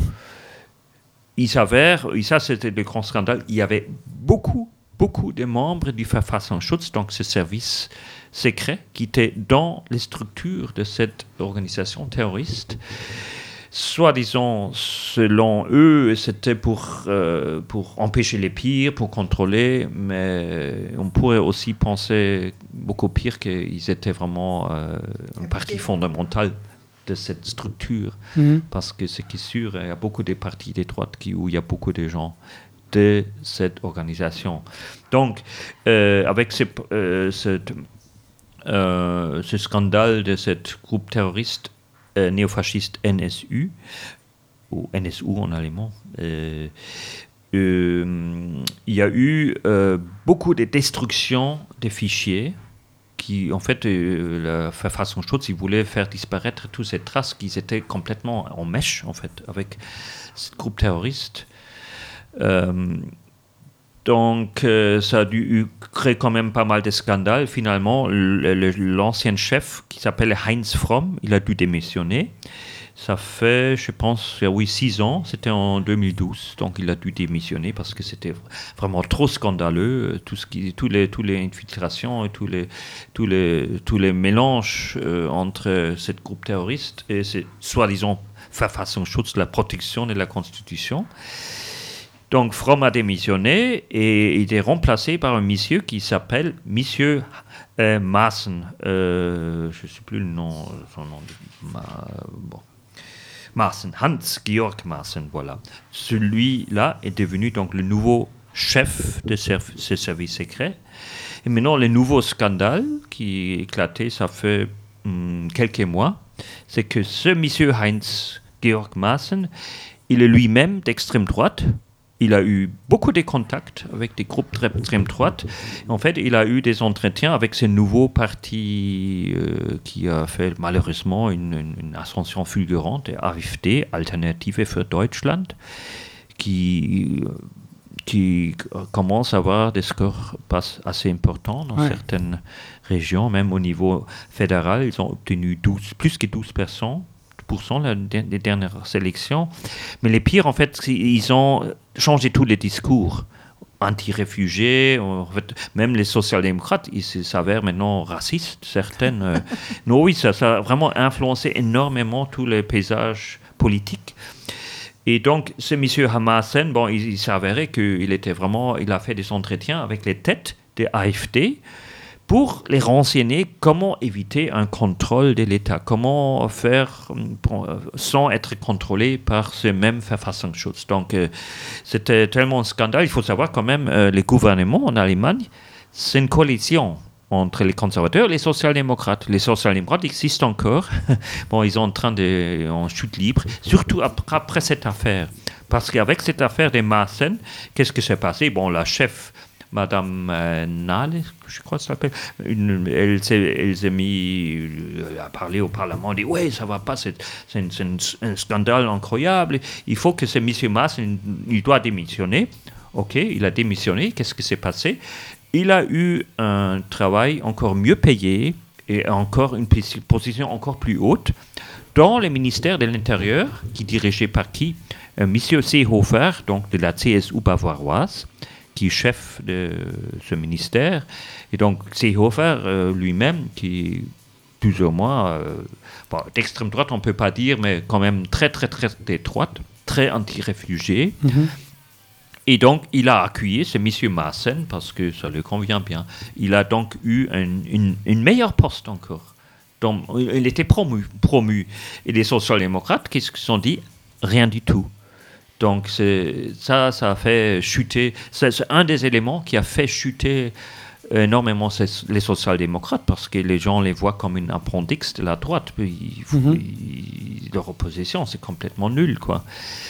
Il s'avère, et ça c'était le grand scandale, il y avait beaucoup, beaucoup de membres du Verfassungsschutz, donc ce service secret, qui étaient dans les structures de cette organisation terroriste. Soi-disant, selon eux, c'était pour, euh, pour empêcher les pires, pour contrôler, mais on pourrait aussi penser beaucoup pire qu'ils étaient vraiment euh, une partie fondamentale de cette structure. Mhm. Parce que ce qui est sûr, il y a beaucoup de partis des droites qui, où il y a beaucoup de gens de cette organisation. Donc, euh, avec ce, euh, cette, euh, ce scandale de ce groupe terroriste euh, néofasciste N S U, ou N S U en allemand, euh, euh, il y a eu euh, beaucoup de destruction des fichiers qui, en fait, euh, la Verfassungsschutz, ils voulaient faire disparaître toutes ces traces qui étaient complètement en mèche, en fait, avec ce groupe terroriste. Euh, donc, euh, ça a dû créer quand même pas mal de scandales. Finalement, le, le, l'ancien chef, qui s'appelle Heinz Fromm, il a dû démissionner. Ça fait, je pense, oui, six ans, c'était en deux mille douze, donc il a dû démissionner parce que c'était vraiment trop scandaleux, tout ce qui, tous les, tous les infiltrations et tous les, tous les, tous les mélanges euh, entre ce groupe terroriste et ce soi-disant Verfassungsschutz, la protection de la Constitution. Donc Fromm a démissionné et il est remplacé par un monsieur qui s'appelle Monsieur euh, Maaßen. Euh, je ne sais plus le nom, son nom. De, ma, bon. Maaßen, Hans-Georg Maaßen, voilà. Celui-là est devenu donc le nouveau chef de ce service secret. Et maintenant, le nouveau scandale qui est éclaté, ça fait hum, quelques mois, c'est que ce monsieur Heinz-Georg Maaßen, il est lui-même d'extrême droite. Il a eu beaucoup de contacts avec des groupes d'extrême droite. En fait, il a eu des entretiens avec ce nouveau parti euh, qui a fait malheureusement une, une, une ascension fulgurante, A F D, Alternative für Deutschland, qui, qui commence à avoir des scores assez importants dans ouais. certaines régions, même au niveau fédéral. Ils ont obtenu douze, plus que douze pour cent. Les dernières élections. Mais les pires, en fait, ils ont changé tous les discours anti-réfugiés. En fait, même les social-démocrates, ils s'avèrent maintenant racistes, certaines. euh, non, oui, ça, ça a vraiment influencé énormément tous les paysages politiques. Et donc, ce monsieur Maaßen, bon, il, il s'avérait qu'il était vraiment, il a fait des entretiens avec les têtes des A F D pour les renseigner comment éviter un contrôle de l'État, comment faire sans être contrôlé par ce même Verfassungsschutz. Donc, euh, c'était tellement un scandale. Il faut savoir quand même, euh, les gouvernements en Allemagne, c'est une coalition entre les conservateurs et les social-démocrates. Les social-démocrates existent encore. Bon, ils sont en train de, en chute libre, surtout après, après cette affaire. Parce qu'avec cette affaire des Maassen, qu'est-ce qui s'est passé? Bon, la chef, Madame euh, Nale, je crois que ça s'appelle, une, elle, s'est, elle s'est mise à parler au Parlement, elle dit « Ouais, ça va pas, c'est, c'est, un, c'est un, un scandale incroyable, il faut que ce monsieur Maassen, il doit démissionner. » Ok, il a démissionné, qu'est-ce qui s'est passé? Il a eu un travail encore mieux payé et encore une position encore plus haute dans le ministère de l'Intérieur, qui est dirigé par qui? Euh, Monsieur Seehofer, donc de la C S U bavaroise, qui est chef de ce ministère. Et donc Seehofer euh, lui-même, qui est plus ou moins euh, bon, d'extrême droite, on ne peut pas dire, mais quand même très, très, très de droite, très anti-réfugié. Mm-hmm. Et donc, il a accueilli ce monsieur Maassen parce que ça lui convient bien. Il a donc eu un, une, une meilleure poste encore. Donc, il était promu, promu. Et les social-démocrates, qu'est-ce qu'ils ont dit? Rien du tout. Donc, c'est, ça, ça a fait chuter. C'est, c'est un des éléments qui a fait chuter énormément les social-démocrates parce que les gens les voient comme une appendice de la droite. Ils, mm-hmm. ils, leur opposition, c'est complètement nul, quoi.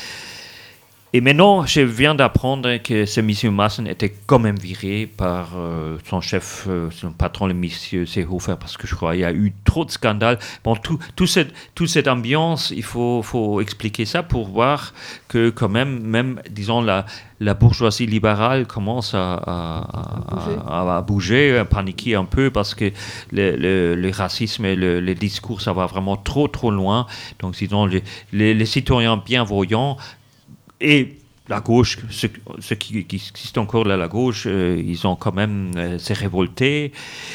Et maintenant, je viens d'apprendre que ce monsieur Maassen était quand même viré par euh, son chef, euh, son patron, le monsieur Seehofer, parce que je crois qu'il y a eu trop de scandales. Bon, tout, tout cette, toute cette ambiance, il faut, faut expliquer ça pour voir que quand même, même disons, la, la bourgeoisie libérale commence à, à, à, à, à bouger, à paniquer un peu, parce que le, le, le racisme et le, le discours, ça va vraiment trop, trop loin. Donc, disons, les, les, les citoyens bienveillants et la gauche, ceux, ceux qui, qui existent encore là, la gauche, euh, ils ont quand même euh, s'est révolté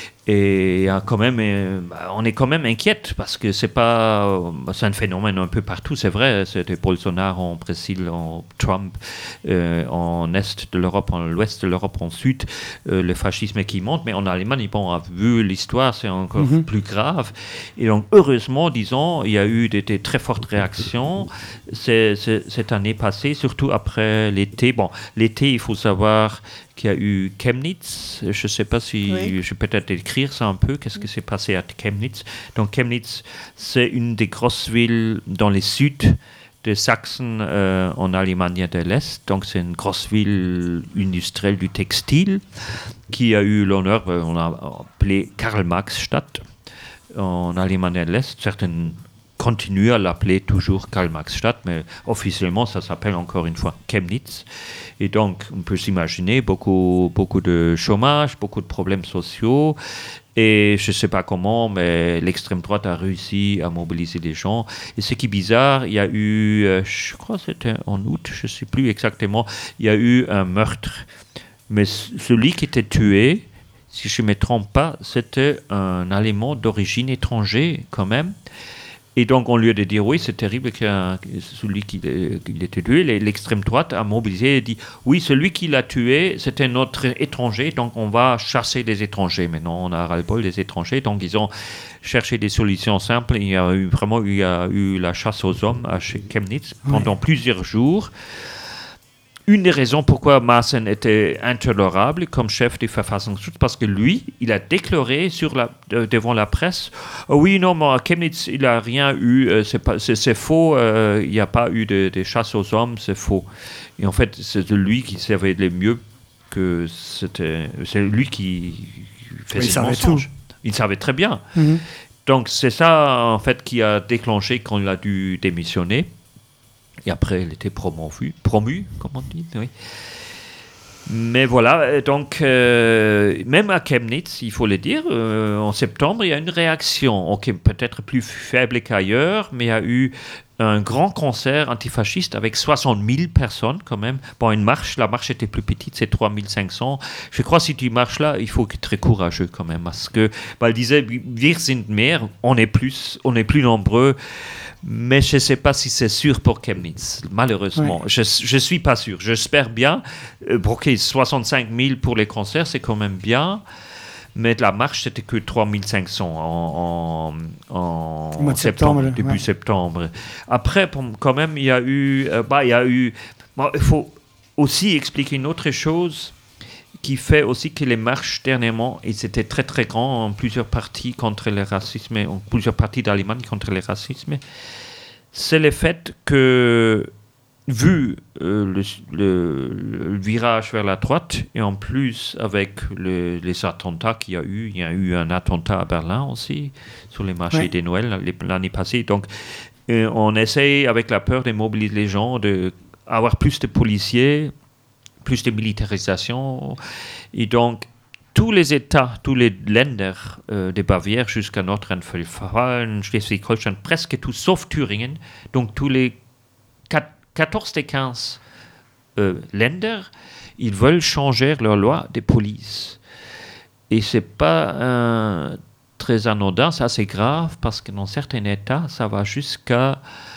et euh, quand même, euh, on est quand même inquiète parce que c'est pas, euh, c'est un phénomène un peu partout, c'est vrai, c'était Bolsonaro en Brésil, en Trump, euh, en est de l'Europe, en l'ouest de l'Europe, en sud, euh, le fascisme qui monte, mais en Allemagne, bon, on a vu l'histoire, c'est encore mm-hmm. plus grave. Et donc, heureusement, disons, il y a eu des, des très fortes réactions c'est, c'est, cette année passée, surtout après l'été. Bon, l'été, il faut savoir qu'il y a eu Chemnitz. Je ne sais pas si oui. je peux peut-être écrire ça un peu. Qu'est-ce qui s'est passé à Chemnitz? Donc, Chemnitz, c'est une des grosses villes dans le sud de Sachsen, euh, en Allemagne de l'Est. Donc, c'est une grosse ville industrielle du textile qui a eu l'honneur, euh, on l'a appelé Karl-Marx-Stadt en Allemagne de l'Est. Certaines continuent à l'appeler toujours Karl-Marx-Stadt, mais officiellement, ça s'appelle encore une fois Chemnitz. Et donc, on peut s'imaginer beaucoup, beaucoup de chômage, beaucoup de problèmes sociaux. Et je ne sais pas comment, mais l'extrême droite a réussi à mobiliser les gens. Et ce qui est bizarre, il y a eu, euh, je crois que c'était en août, je ne sais plus exactement, il y a eu un meurtre. Mais c- celui qui était tué, si je ne me trompe pas, c'était un Allemand d'origine étrangère quand même. Et donc, au lieu de dire, oui, c'est terrible que celui qui l'a tué, l'extrême droite a mobilisé et dit, oui, celui qui l'a tué, c'était notre étranger, donc on va chasser les étrangers. Maintenant, on a ras-le-bol des étrangers, donc ils ont cherché des solutions simples. Il y a eu vraiment il y a eu la chasse aux hommes à Chemnitz pendant oui. plusieurs jours. Une des raisons pourquoi Maassen était intolérable comme chef du Verfassungsschutz, parce que lui, il a déclaré sur la, de, devant la presse, oh oui, non, mais à Chemnitz, il n'a rien eu, euh, c'est, pas, c'est, c'est faux, euh, il n'y a pas eu de, de chasse aux hommes, c'est faux. Et en fait, c'est lui qui savait le mieux que c'était, c'est lui qui faisait il le mensonge. Il savait très bien. Mm-hmm. Donc, c'est ça, en fait, qui a déclenché quand il a dû démissionner. Et après, il était promu, promu, comment on dit, oui. Mais voilà, donc, euh, même à Chemnitz, il faut le dire, euh, en septembre, il y a une réaction, okay, peut-être plus faible qu'ailleurs, mais il y a eu un grand concert antifasciste avec soixante mille personnes quand même. Bon, une marche, la marche était plus petite, c'est trois mille cinq cents. Je crois que si tu marches là, il faut être très courageux quand même, parce que, bah, elle disait, wir sind mehr, on est plus, on est plus nombreux. Mais je ne sais pas si c'est sûr pour Chemnitz, malheureusement. Oui. Je ne suis pas sûr. J'espère bien. Euh, okay, soixante-cinq mille pour les concerts, c'est quand même bien. Mais la marche, c'était que trois mille cinq cents en, en, en, en septembre, septembre, début ouais. septembre. Après, pour, quand même, il y a eu... Euh, bah, il y a eu... Bon, il faut aussi expliquer une autre chose qui fait aussi que les marches dernièrement, et c'était très très grand en plusieurs parties contre le racisme, en plusieurs parties d'Allemagne contre le racisme, c'est le fait que vu euh, le, le, le virage vers la droite, et en plus avec le, les attentats qu'il y a eu, il y a eu un attentat à Berlin aussi, sur les marchés ouais. des Noël l'année passée. Donc, euh, on essaye, avec la peur de mobiliser les gens, d'avoir plus de policiers, plus de militarisation. Et donc, tous les États, tous les Länder euh, de Bavière jusqu'à Nordrhein-Westfalen, Schleswig-Holstein, presque tous, sauf Thüringen, donc tous les quatorze des quinze euh, Länder, ils veulent changer leur loi de police. Et ce n'est pas euh, très anodin, ça c'est grave, parce que dans certains États, ça va jusqu'à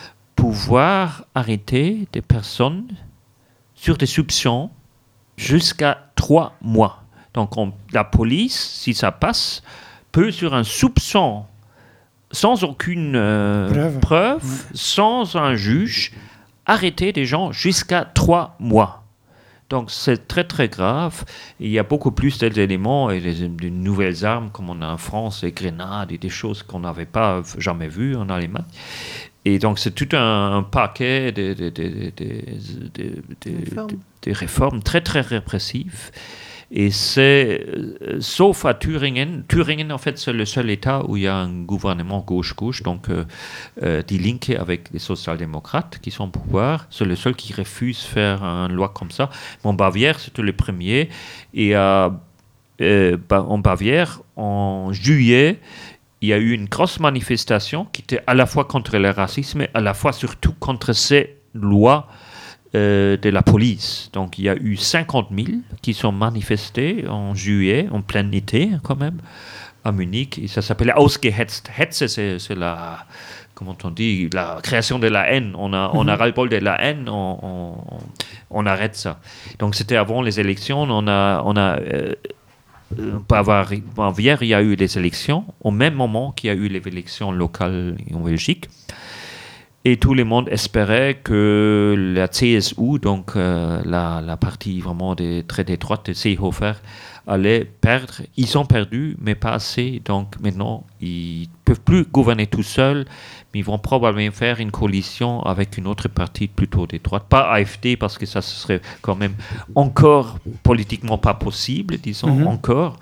pouvoir arrêter des personnes sur des soupçons jusqu'à trois mois. Donc on, la police, si ça passe, peut sur un soupçon, sans aucune euh, preuve, preuve ouais. sans un juge, arrêter des gens jusqu'à trois mois. Donc c'est très très grave. Il y a beaucoup plus d'éléments et des, des nouvelles armes comme on a en France, des grenades et des choses qu'on n'avait pas jamais vues en Allemagne. Et donc c'est tout un, un paquet de, de, de, de, de, de, de, réformes. de, de réformes très très répressives. Et c'est, euh, sauf à Thüringen, Thüringen en fait c'est le seul État où il y a un gouvernement gauche-gauche, donc euh, euh, Die Linke avec les social-démocrates qui sont au pouvoir, c'est le seul qui refuse de faire une loi comme ça. En Bavière, c'était le premier, et euh, euh, en Bavière, en juillet, il y a eu une grosse manifestation qui était à la fois contre le racisme et à la fois surtout contre ces lois Euh, de la police. Donc il y a eu cinquante mille qui sont manifestés en juillet, en plein été quand même, à Munich. Et ça s'appelait Ausgehetzt. Hetze, c'est, c'est la, comment on dit, la création de la haine. On a, mm-hmm. on a ras-le-bol de la haine, on, on, on arrête ça. Donc c'était avant les élections. On a, on a euh, Bavière, il y a eu des élections au même moment qu'il y a eu les élections locales en Belgique. Et tout le monde espérait que la C S U, donc euh, la, la partie vraiment des, très détroite de Seehofer, allait perdre. Ils ont perdu, mais pas assez. Donc maintenant, ils ne peuvent plus gouverner tout seuls, mais ils vont probablement faire une coalition avec une autre partie plutôt de droite. Pas A F D, parce que ça ce serait quand même encore politiquement pas possible, disons, mm-hmm. encore.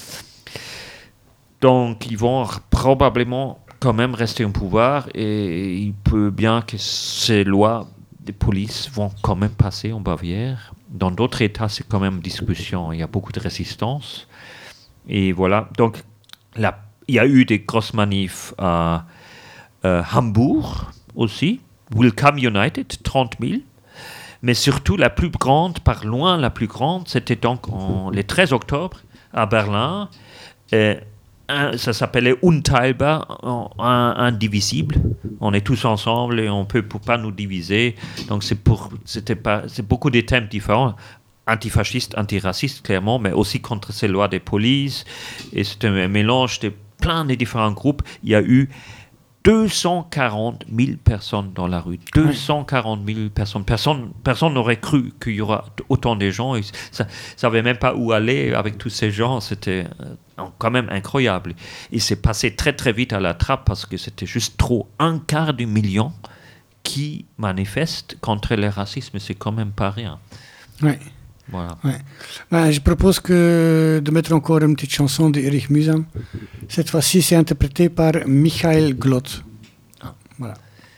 Donc ils vont probablement quand même rester au pouvoir, et il peut bien que ces lois de police vont quand même passer en Bavière. Dans d'autres États, c'est quand même discussion. Il y a beaucoup de résistance. Et voilà. Donc, la, il y a eu des grosses manifs à euh, Hambourg aussi. Welcome United, trente mille. Mais surtout, la plus grande, par loin la plus grande, c'était donc en, le treize octobre à Berlin. Et, Un, ça s'appelait Unteilbar, un, indivisible. On est tous ensemble et on ne peut pas nous diviser. Donc c'est, pour, c'était pas, c'est beaucoup de thèmes différents, antifascistes, antiracistes clairement, mais aussi contre ces lois des polices. Et c'était un mélange de plein de différents groupes. Il y a eu deux cent quarante mille personnes dans la rue. deux cent quarante mille personnes. Personne, personne n'aurait cru qu'il y aura autant de gens. Ils ne savaient même pas où aller avec tous ces gens. C'était quand même incroyable. Et c'est passé très très vite à la trappe parce que c'était juste trop. Un quart du million qui manifestent contre le racisme. C'est quand même pas rien. Oui. Voilà. Ouais. Ben, je propose que de mettre encore une petite chanson de Erich Mühsam. Cette fois-ci, c'est interprété par Michael Glott. Ah, voilà.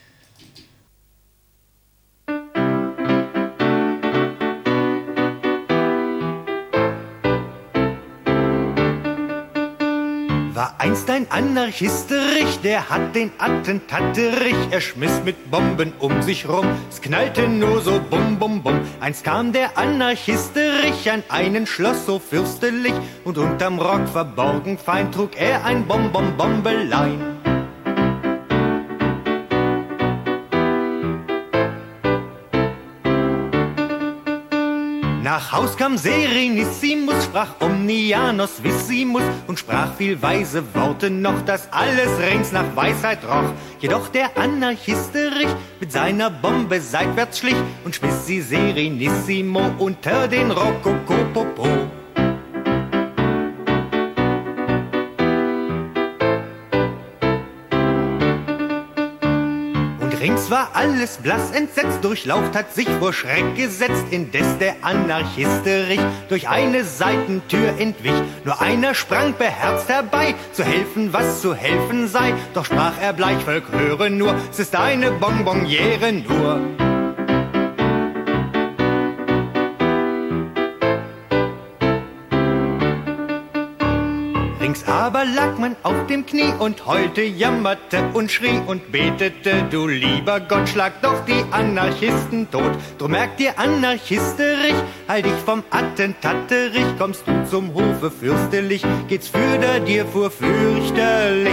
War einst ein Anarchisterich, der hat den Attentaterich, er schmiss mit Bomben um sich rum, es knallte nur so bum bum bum. Einst kam der Anarchisterich an einen Schloss so fürstlich, und unterm Rock verborgen fein trug er ein Bom-Bom-Bombelein. Nach Haus kam Serenissimus, sprach Omnianos Vissimus und sprach viel weise Worte noch, dass alles rings nach Weisheit roch. Jedoch der Anarchisterich mit seiner Bombe seitwärts schlich und schmiss sie Serenissimo unter den Rokokopopo. Links war alles blass entsetzt, durchlaucht hat sich vor Schreck gesetzt, indes der Anarchisterich durch eine Seitentür entwich. Nur einer sprang beherzt herbei, zu helfen, was zu helfen sei. Doch sprach er bleich, Volk, höre nur, es ist eine Bonbonniere nur. Links aber lag man auf dem Knie und heulte, jammerte und schrie und betete, du lieber Gott, schlag doch die Anarchisten tot. Drum merkt dir, Anarchisterich, halt dich vom Attentaterich, kommst du zum Hofe fürstelig, geht's fürder dir vor fürchterlich.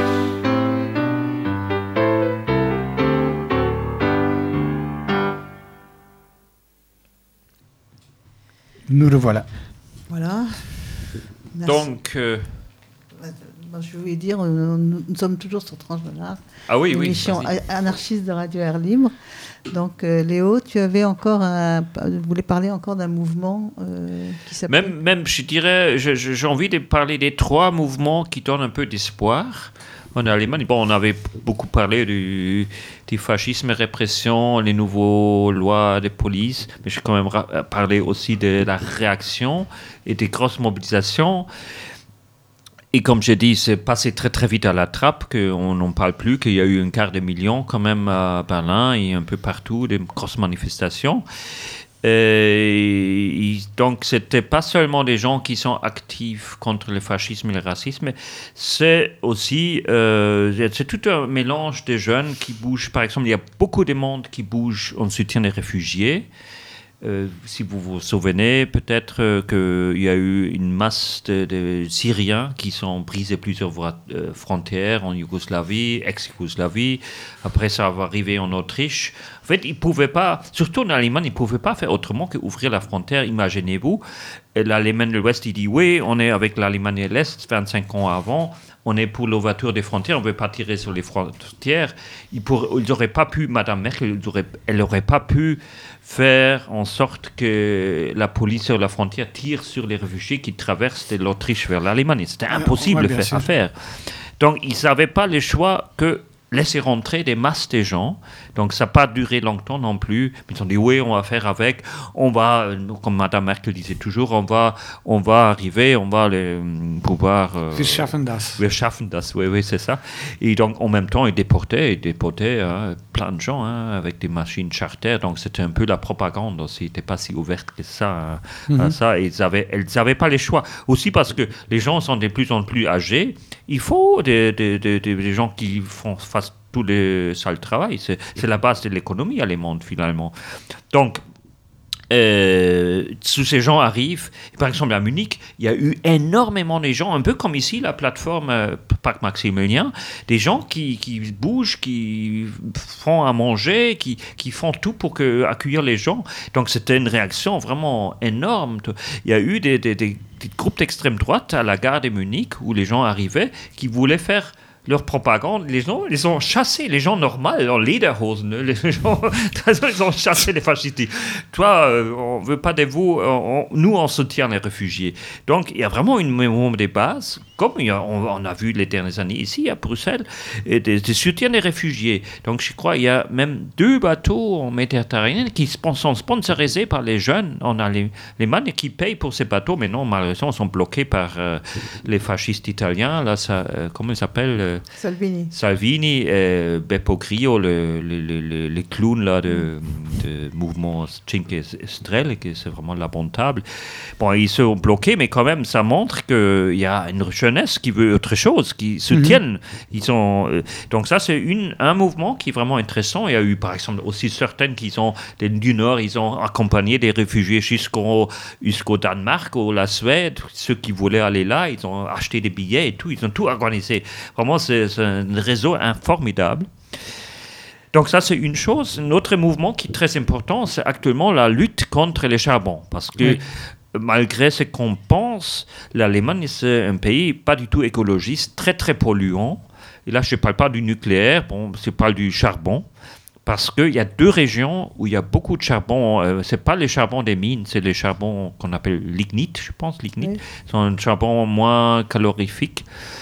Nous revoilà. Voilà. Merci. Donc, euh, je voulais dire, nous, nous sommes toujours sur Tranche de l'Art, ah oui, oui, l'émission vas-y. anarchiste de Radio Air Libre. Donc, euh, Léo, tu avais encore un, tu voulais parler encore d'un mouvement euh, qui s'appelle... Même, même, je dirais, je, je, j'ai envie de parler des trois mouvements qui donnent un peu d'espoir en Allemagne. Bon, on avait beaucoup parlé du, du fascisme et répression, les nouvelles lois de police, mais j'ai quand même ra- parlé aussi de la réaction et des grosses mobilisations. Et comme j'ai dit, c'est passé très très vite à la trappe, qu'on n'en parle plus, qu'il y a eu un quart de million quand même à Berlin et un peu partout, des grosses manifestations. Et donc, ce n'était pas seulement des gens qui sont actifs contre le fascisme et le racisme, c'est aussi euh, c'est tout un mélange de jeunes qui bougent. Par exemple, il y a beaucoup de monde qui bouge en soutien des réfugiés. Euh, si vous vous souvenez, peut-être euh, qu'il y a eu une masse de, de Syriens qui sont brisés plusieurs voies, euh, frontières en Yougoslavie, ex-Yougoslavie. Après, ça va arriver en Autriche. En fait, ils ne pouvaient pas, surtout en Allemagne, ils ne pouvaient pas faire autrement qu'ouvrir la frontière. Imaginez-vous, l'Allemagne de l'Ouest, il dit oui, on est avec l'Allemagne de l'Est vingt-cinq ans avant. On est pour l'ouverture des frontières, on ne veut pas tirer sur les frontières. Ils n'auraient pas pu, Madame Merkel, elle n'aurait pas pu faire en sorte que la police sur la frontière tire sur les réfugiés qui traversent de l'Autriche vers l'Allemagne. C'était impossible ouais, de faire, à faire. Donc, ils n'avaient pas le choix que laisser rentrer des masses de gens. Donc, ça n'a pas duré longtemps non plus. Ils ont dit, oui, on va faire avec. On va, comme Madame Merkel disait toujours, on va, on va arriver, on va les, pouvoir... Euh, Wir schaffen das. Wir schaffen das, oui, oui, c'est ça. Et donc, en même temps, ils déportaient, ils déportaient hein, plein de gens hein, avec des machines charter. Donc, c'était un peu la propagande aussi. Ils n'étaient pas si ouverts que ça. Hein, mm-hmm. à ça. Et ils n'avaient ils avaient pas les choix. Aussi parce que les gens sont de plus en plus âgés. Il faut des, des, des, des gens qui font face tous les sales travail. C'est, c'est la base de l'économie allemande, finalement. Donc, euh, tous ces gens arrivent. Par exemple, à Munich, il y a eu énormément de gens, un peu comme ici, la plateforme euh, Parc Maximilien, des gens qui, qui bougent, qui font à manger, qui, qui font tout pour que, accueillir les gens. Donc, c'était une réaction vraiment énorme. Il y a eu des, des, des, des groupes d'extrême droite à la gare de Munich où les gens arrivaient qui voulaient faire leur propagande, les gens, ils ont chassé les gens normaux en lederhosen. Les gens, ils ont chassé les fascistes. Toi, euh, on ne veut pas de vous, on, nous, on soutient les réfugiés. Donc, il y a vraiment une mémoire des bases, comme il y a, on, on a vu les dernières années ici, à Bruxelles, et des, des soutiens des réfugiés. Donc, je crois qu'il y a même deux bateaux en Méditerranée qui sont sponsorisés par les jeunes en Allemagne qui payent pour ces bateaux, mais non, malheureusement, ils sont bloqués par euh, les fascistes italiens. Là, ça, euh, comment ils s'appellent euh, Salvini. Salvini et Beppo Grillo, le, le, le, le clown là, de, de mouvement Cinque Stelle, qui c'est vraiment lamentable. Bon, ils sont bloqués, mais quand même, ça montre qu'il y a une jeunesse qui veut autre chose, qui soutiennent. Mm-hmm. Ils sont, euh, donc ça, c'est une, un mouvement qui est vraiment intéressant. Il y a eu, par exemple, aussi certaines qui sont des, du Nord, ils ont accompagné des réfugiés jusqu'au, jusqu'au Danemark ou la Suède. Ceux qui voulaient aller là, ils ont acheté des billets et tout. Ils ont tout organisé. Vraiment, c'est, c'est un réseau formidable. Donc ça, c'est une chose. Un autre mouvement qui est très important, c'est actuellement la lutte contre les charbons. Parce que oui. Malgré ce qu'on pense, l'Allemagne, c'est un pays pas du tout écologiste, très très polluant. Et là, je ne parle pas du nucléaire, bon, je parle du charbon. Parce qu'il y a deux régions où il y a beaucoup de charbon. Euh, ce n'est pas les charbons des mines, c'est les charbons qu'on appelle lignite, je pense, lignite. Oui. C'est un charbon moins calorifique.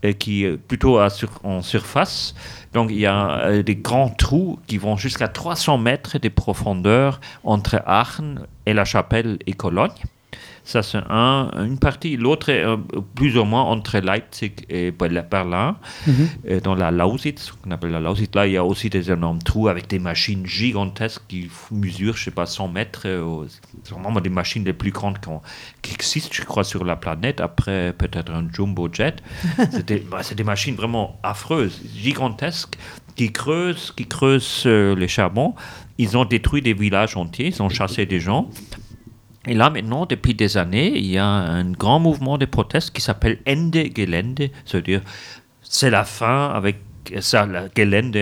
euh, qui est plutôt à sur, en surface. Donc il y a euh, des grands trous qui vont jusqu'à trois cents mètres de profondeur entre Aachen et La Chapelle et Cologne. Ça, c'est un, une partie. L'autre est euh, plus ou moins entre Leipzig et Berlin, mm-hmm. euh, dans la Lausitz, qu'on appelle la Lausitz. Là, il y a aussi des énormes trous avec des machines gigantesques qui mesurent, je ne sais pas, cent mètres. Euh, c'est vraiment des machines les plus grandes qui existent, je crois, sur la planète. Après, peut-être un jumbo jet. c'est, des, bah, c'est des machines vraiment affreuses, gigantesques, qui creusent, qui creusent euh, les charbons. Ils ont détruit des villages entiers, ils ont chassé des gens. Et là, maintenant, depuis des années, il y a un grand mouvement de proteste qui s'appelle Ende Gelände, c'est-à-dire c'est la fin avec ça, la Gelände,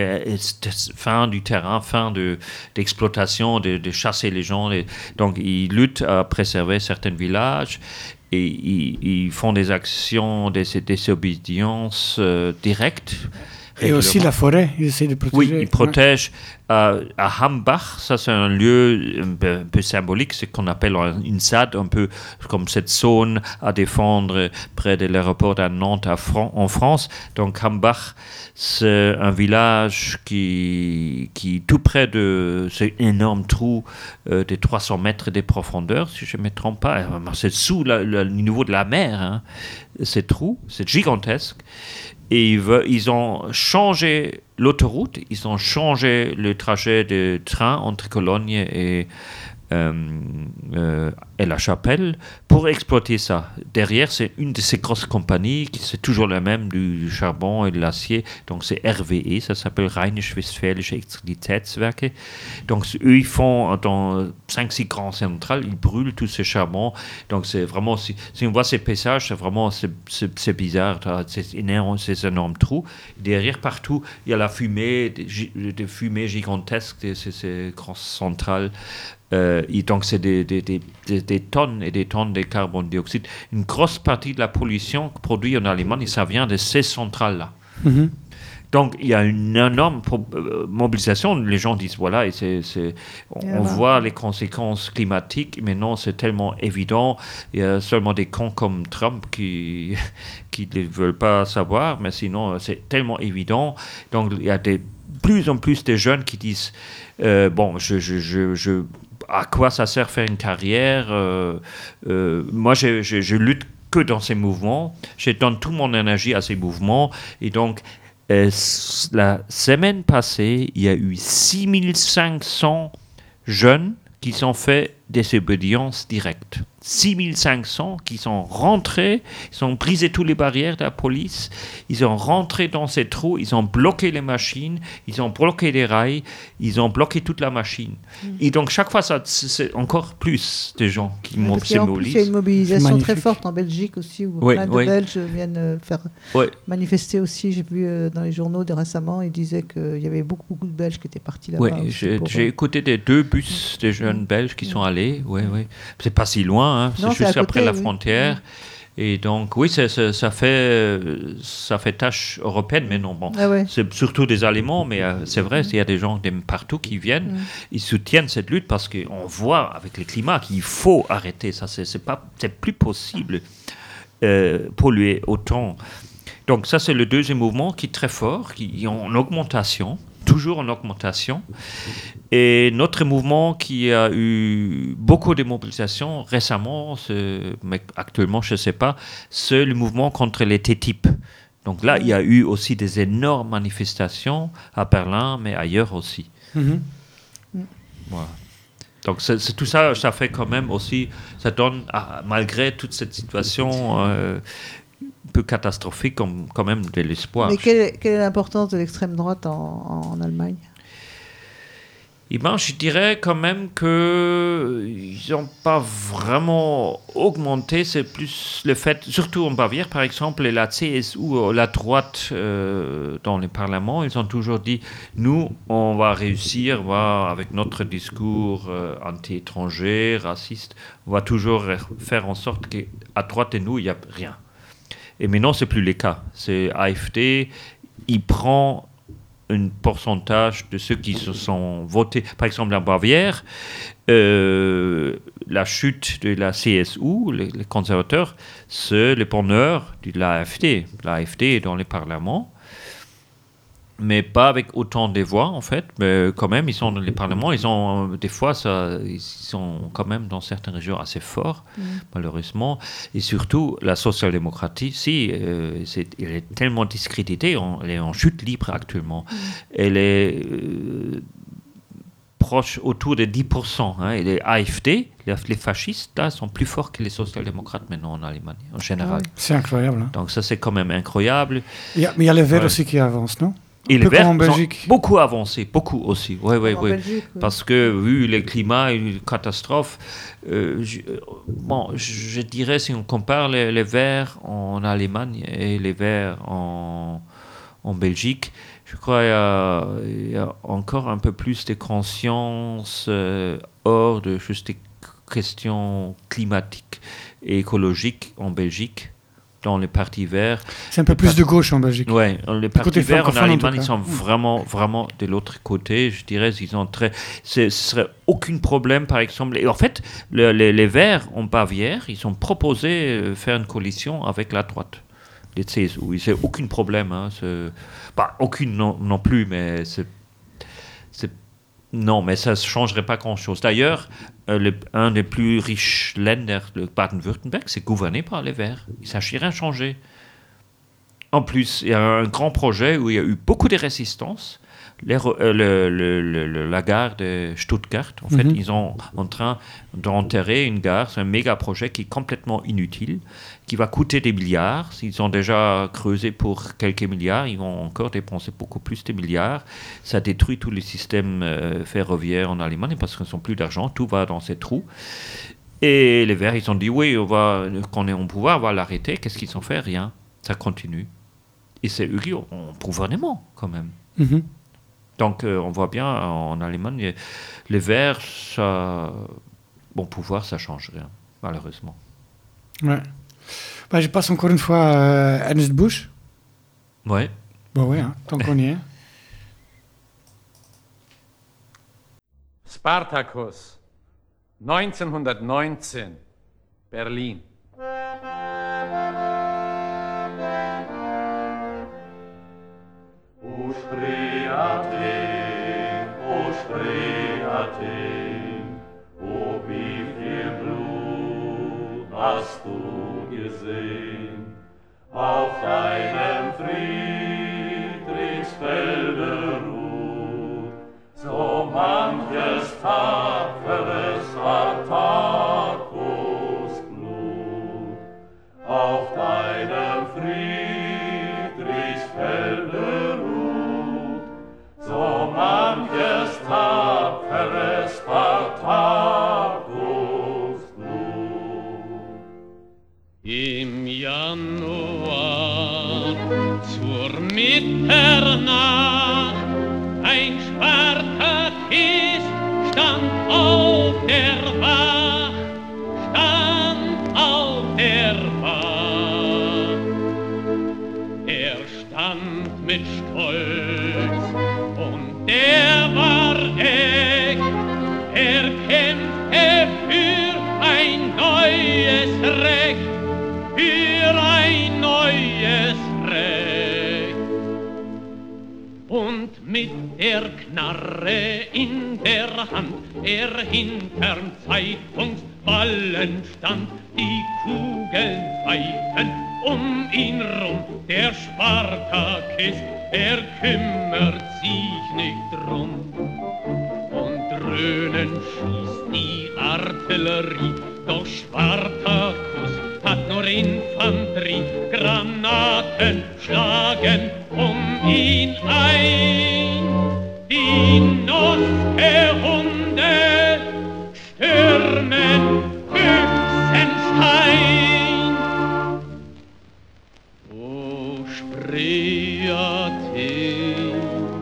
fin du terrain, fin de, d'exploitation, de, de chasser les gens. Et donc, ils luttent à préserver certains villages et ils, ils font des actions de désobéissance euh, directe. Et aussi la forêt, ils essaient de protéger. Oui, ils protègent. Euh, à Hambach, ça c'est un lieu un peu, un peu symbolique, c'est ce qu'on appelle une S A D, un peu comme cette zone à défendre près de l'aéroport à Nantes à Fran- en France. Donc Hambach, c'est un village qui, qui tout près de ce énorme trou euh, de trois cents mètres de profondeur, si je ne me trompe pas. C'est sous la, le niveau de la mer, hein, ces trous, c'est gigantesque. Et ils, veulent, ils ont changé l'autoroute, ils ont changé le trajet de train entre Cologne et, euh, euh, et La Chapelle pour exploiter ça. Derrière, c'est une de ces grosses compagnies, qui c'est toujours la même, du charbon et de l'acier. Donc c'est R W E, ça s'appelle Rheinisch-Westfälische Elektrizitätswerke. Donc eux, ils font dans cinq six grands centrales, ils brûlent tous ces charbons. Donc c'est vraiment, si, si on voit ces paysages, c'est vraiment, c'est, c'est, c'est bizarre, c'est énorme, ces énormes trous. Derrière, partout, il y a la fumée, des, des fumées gigantesques de ces, ces grandes centrales. Euh, et donc, c'est des, des, des, des tonnes et des tonnes de carbone dioxyde. Une grosse partie de la pollution produite en Allemagne, ça vient de ces centrales-là. Mm-hmm. Donc, il y a une énorme pro- euh, mobilisation. Les gens disent, voilà, et c'est, c'est, on, on voit les conséquences climatiques, mais non, c'est tellement évident. Il y a seulement des cons comme Trump qui qui ne veulent pas savoir, mais sinon, c'est tellement évident. Donc, il y a de plus en plus de jeunes qui disent, euh, bon, je... je, je, je à quoi ça sert faire une carrière euh, euh, moi, je, je, je lutte que dans ces mouvements. Je donne toute mon énergie à ces mouvements. Et donc, euh, la semaine passée, il y a eu six mille cinq cents jeunes qui ont fait des obédiences directes. six mille cinq cents qui sont rentrés, ils ont brisé toutes les barrières de la police, ils ont rentré dans ces trous, ils ont bloqué les machines, ils ont bloqué les rails, ils ont bloqué toute la machine. Mmh. Et donc chaque fois, ça, c'est encore plus de gens qui oui, se en mobilisent. Plus, il y a une mobilisation très forte en Belgique aussi, où oui, plein de oui. Belges viennent faire oui. manifester aussi. J'ai vu euh, dans les journaux de récemment, ils disaient qu'il y avait beaucoup, beaucoup de Belges qui étaient partis là-bas. Oui, j'ai, pour, j'ai écouté des deux bus de jeunes Belges qui mmh. sont allés. Oui, oui. C'est pas si loin. Hein. C'est non, juste c'est après côté, la frontière. Oui. Et donc, oui, c'est, c'est, ça fait ça fait tâche européenne, mais non, bon. Ah ouais. C'est surtout des Allemands, mais euh, c'est vrai, il y a des gens de partout qui viennent. Mm. Ils soutiennent cette lutte parce qu'on voit avec le climat qu'il faut arrêter ça. C'est, c'est, pas, c'est plus possible euh, polluer autant. Donc, ça, c'est le deuxième mouvement qui est très fort, qui est en augmentation. Toujours en augmentation. Et notre mouvement qui a eu beaucoup de mobilisations récemment, mais actuellement je ne sais pas, c'est le mouvement contre les T T I P. Donc là, il y a eu aussi des énormes manifestations à Berlin, mais ailleurs aussi. Mm-hmm. Voilà. Donc c'est, c'est tout ça, ça fait quand même aussi, ça donne, malgré toute cette situation euh, peu catastrophique, comme, quand même de l'espoir. Mais quelle est, quelle est l'importance de l'extrême droite en, en Allemagne ? Eh ben, je dirais quand même qu'ils n'ont pas vraiment augmenté, c'est plus le fait, surtout en Bavière par exemple, la C S U, la droite euh, dans le Parlement, ils ont toujours dit, nous, on va réussir, on va, avec notre discours euh, anti-étranger, raciste, on va toujours faire en sorte qu'à droite de nous, il n'y a rien. Et maintenant, ce n'est plus le cas. C'est A F D, il prend un pourcentage de ceux qui se sont votés. Par exemple, en Bavière, euh, la chute de la C S U, les, les conservateurs, c'est le bonheur de l'A F D. L'A F D est dans les parlements, mais pas avec autant de voix, en fait. Mais quand même, ils sont dans les parlements. Ils ont, des fois, ça, ils sont quand même dans certaines régions assez forts, mmh. malheureusement. Et surtout, la social-démocratie, si, euh, c'est, elle est tellement discréditée, on, elle est en chute libre actuellement. Mmh. Elle est euh, proche autour de dix pour cent. Hein, et les A F D, les, les fascistes, là, sont plus forts que les social-démocrates maintenant en Allemagne, en général. C'est incroyable. Hein. Donc ça, c'est quand même incroyable. Il y a, mais il y a les Verts ouais. aussi qui avancent, non? Et les Verts ont beaucoup avancé, beaucoup aussi. Oui, oui, oui. Belgique, oui. Parce que, vu le climat, une catastrophe, euh, je, bon, je dirais, si on compare les, les Verts en Allemagne et les Verts en, en Belgique, je crois qu'il y a, il y a encore un peu plus de conscience euh, hors de juste des questions climatiques et écologiques en Belgique. Dans les partis verts. C'est un peu plus partis, de gauche en Belgique. Oui, les partis verts en Allemagne, ils sont vraiment, vraiment de l'autre côté. Je dirais, ils ont très. Ce serait aucun problème, par exemple. Et en fait, le, les, les Verts en Bavière, ils ont proposé de faire une coalition avec la droite, les C S U. C'est aucun problème. Hein, c'est, bah, aucune non, non plus, mais c'est. c'est Non, mais ça ne changerait pas grand-chose. D'ailleurs, euh, le, un des plus riches länders, le Baden-Württemberg, c'est gouverné par les Verts. Il ne s'agit rien changer. En plus, il y a un grand projet où il y a eu beaucoup de résistance. Les, euh, le, le, le, la gare de Stuttgart, en fait, mm-hmm. ils sont en train d'enterrer une gare. C'est un méga projet qui est complètement inutile, qui va coûter des milliards. Ils ont déjà creusé pour quelques milliards. Ils vont encore dépenser beaucoup plus de milliards. Ça détruit tous les systèmes euh, ferroviaires en Allemagne parce qu'ils n'ont plus d'argent. Tout va dans ces trous. Et les Verts, ils ont dit oui, on va, quand on est en pouvoir, on va l'arrêter. Qu'est-ce qu'ils ont fait? Rien. Ça continue. Et c'est eux qui ont un gouvernement, quand même. Mm-hmm. Donc, euh, on voit bien, en Allemagne, les Verts, ça, bon pouvoir, ça ne change rien, malheureusement. Ouais. Bah, je passe encore une fois à euh, Ernst Busch. Ouais. Bah oui, hein, tant qu'on y est. Spartacus, neunzehnhundertneunzehn, Berlin. O Spree Athen, o Spree Athen, o wie viel Blut hast du gesehen auf deinem Friedrichsfelde ruht, so manches tapferes Spartacus Blut auf deinem Friedrichsfelde ruht, so manches tapferes Spartacus Blut. Im Januar zur Mitternacht ein Spartakist stand auf der Wacht, stand auf der Wacht. Er stand mit Stolz und der war echt, er kämpfte für ein neues Recht, für ein neues Recht. Und mit der Knarre in der Hand, er hinterm Zeitungsballen stand, die Kugeln pfeifen um ihn rum. Der Spartakist, er kümmert sich nicht drum. Und dröhnen schießt die Artillerie, doch Spartacus hat nur Infanterie. Granaten schlagen um ihn ein, die Noske-Hunde stürmen Büchsenstein. O Spree Athen,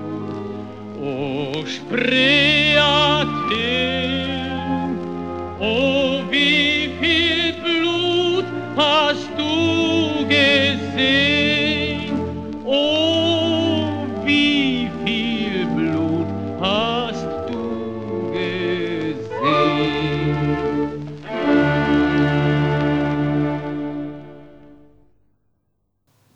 o Spree Athen, o wie viel Blut hast du gesehen, o wie viel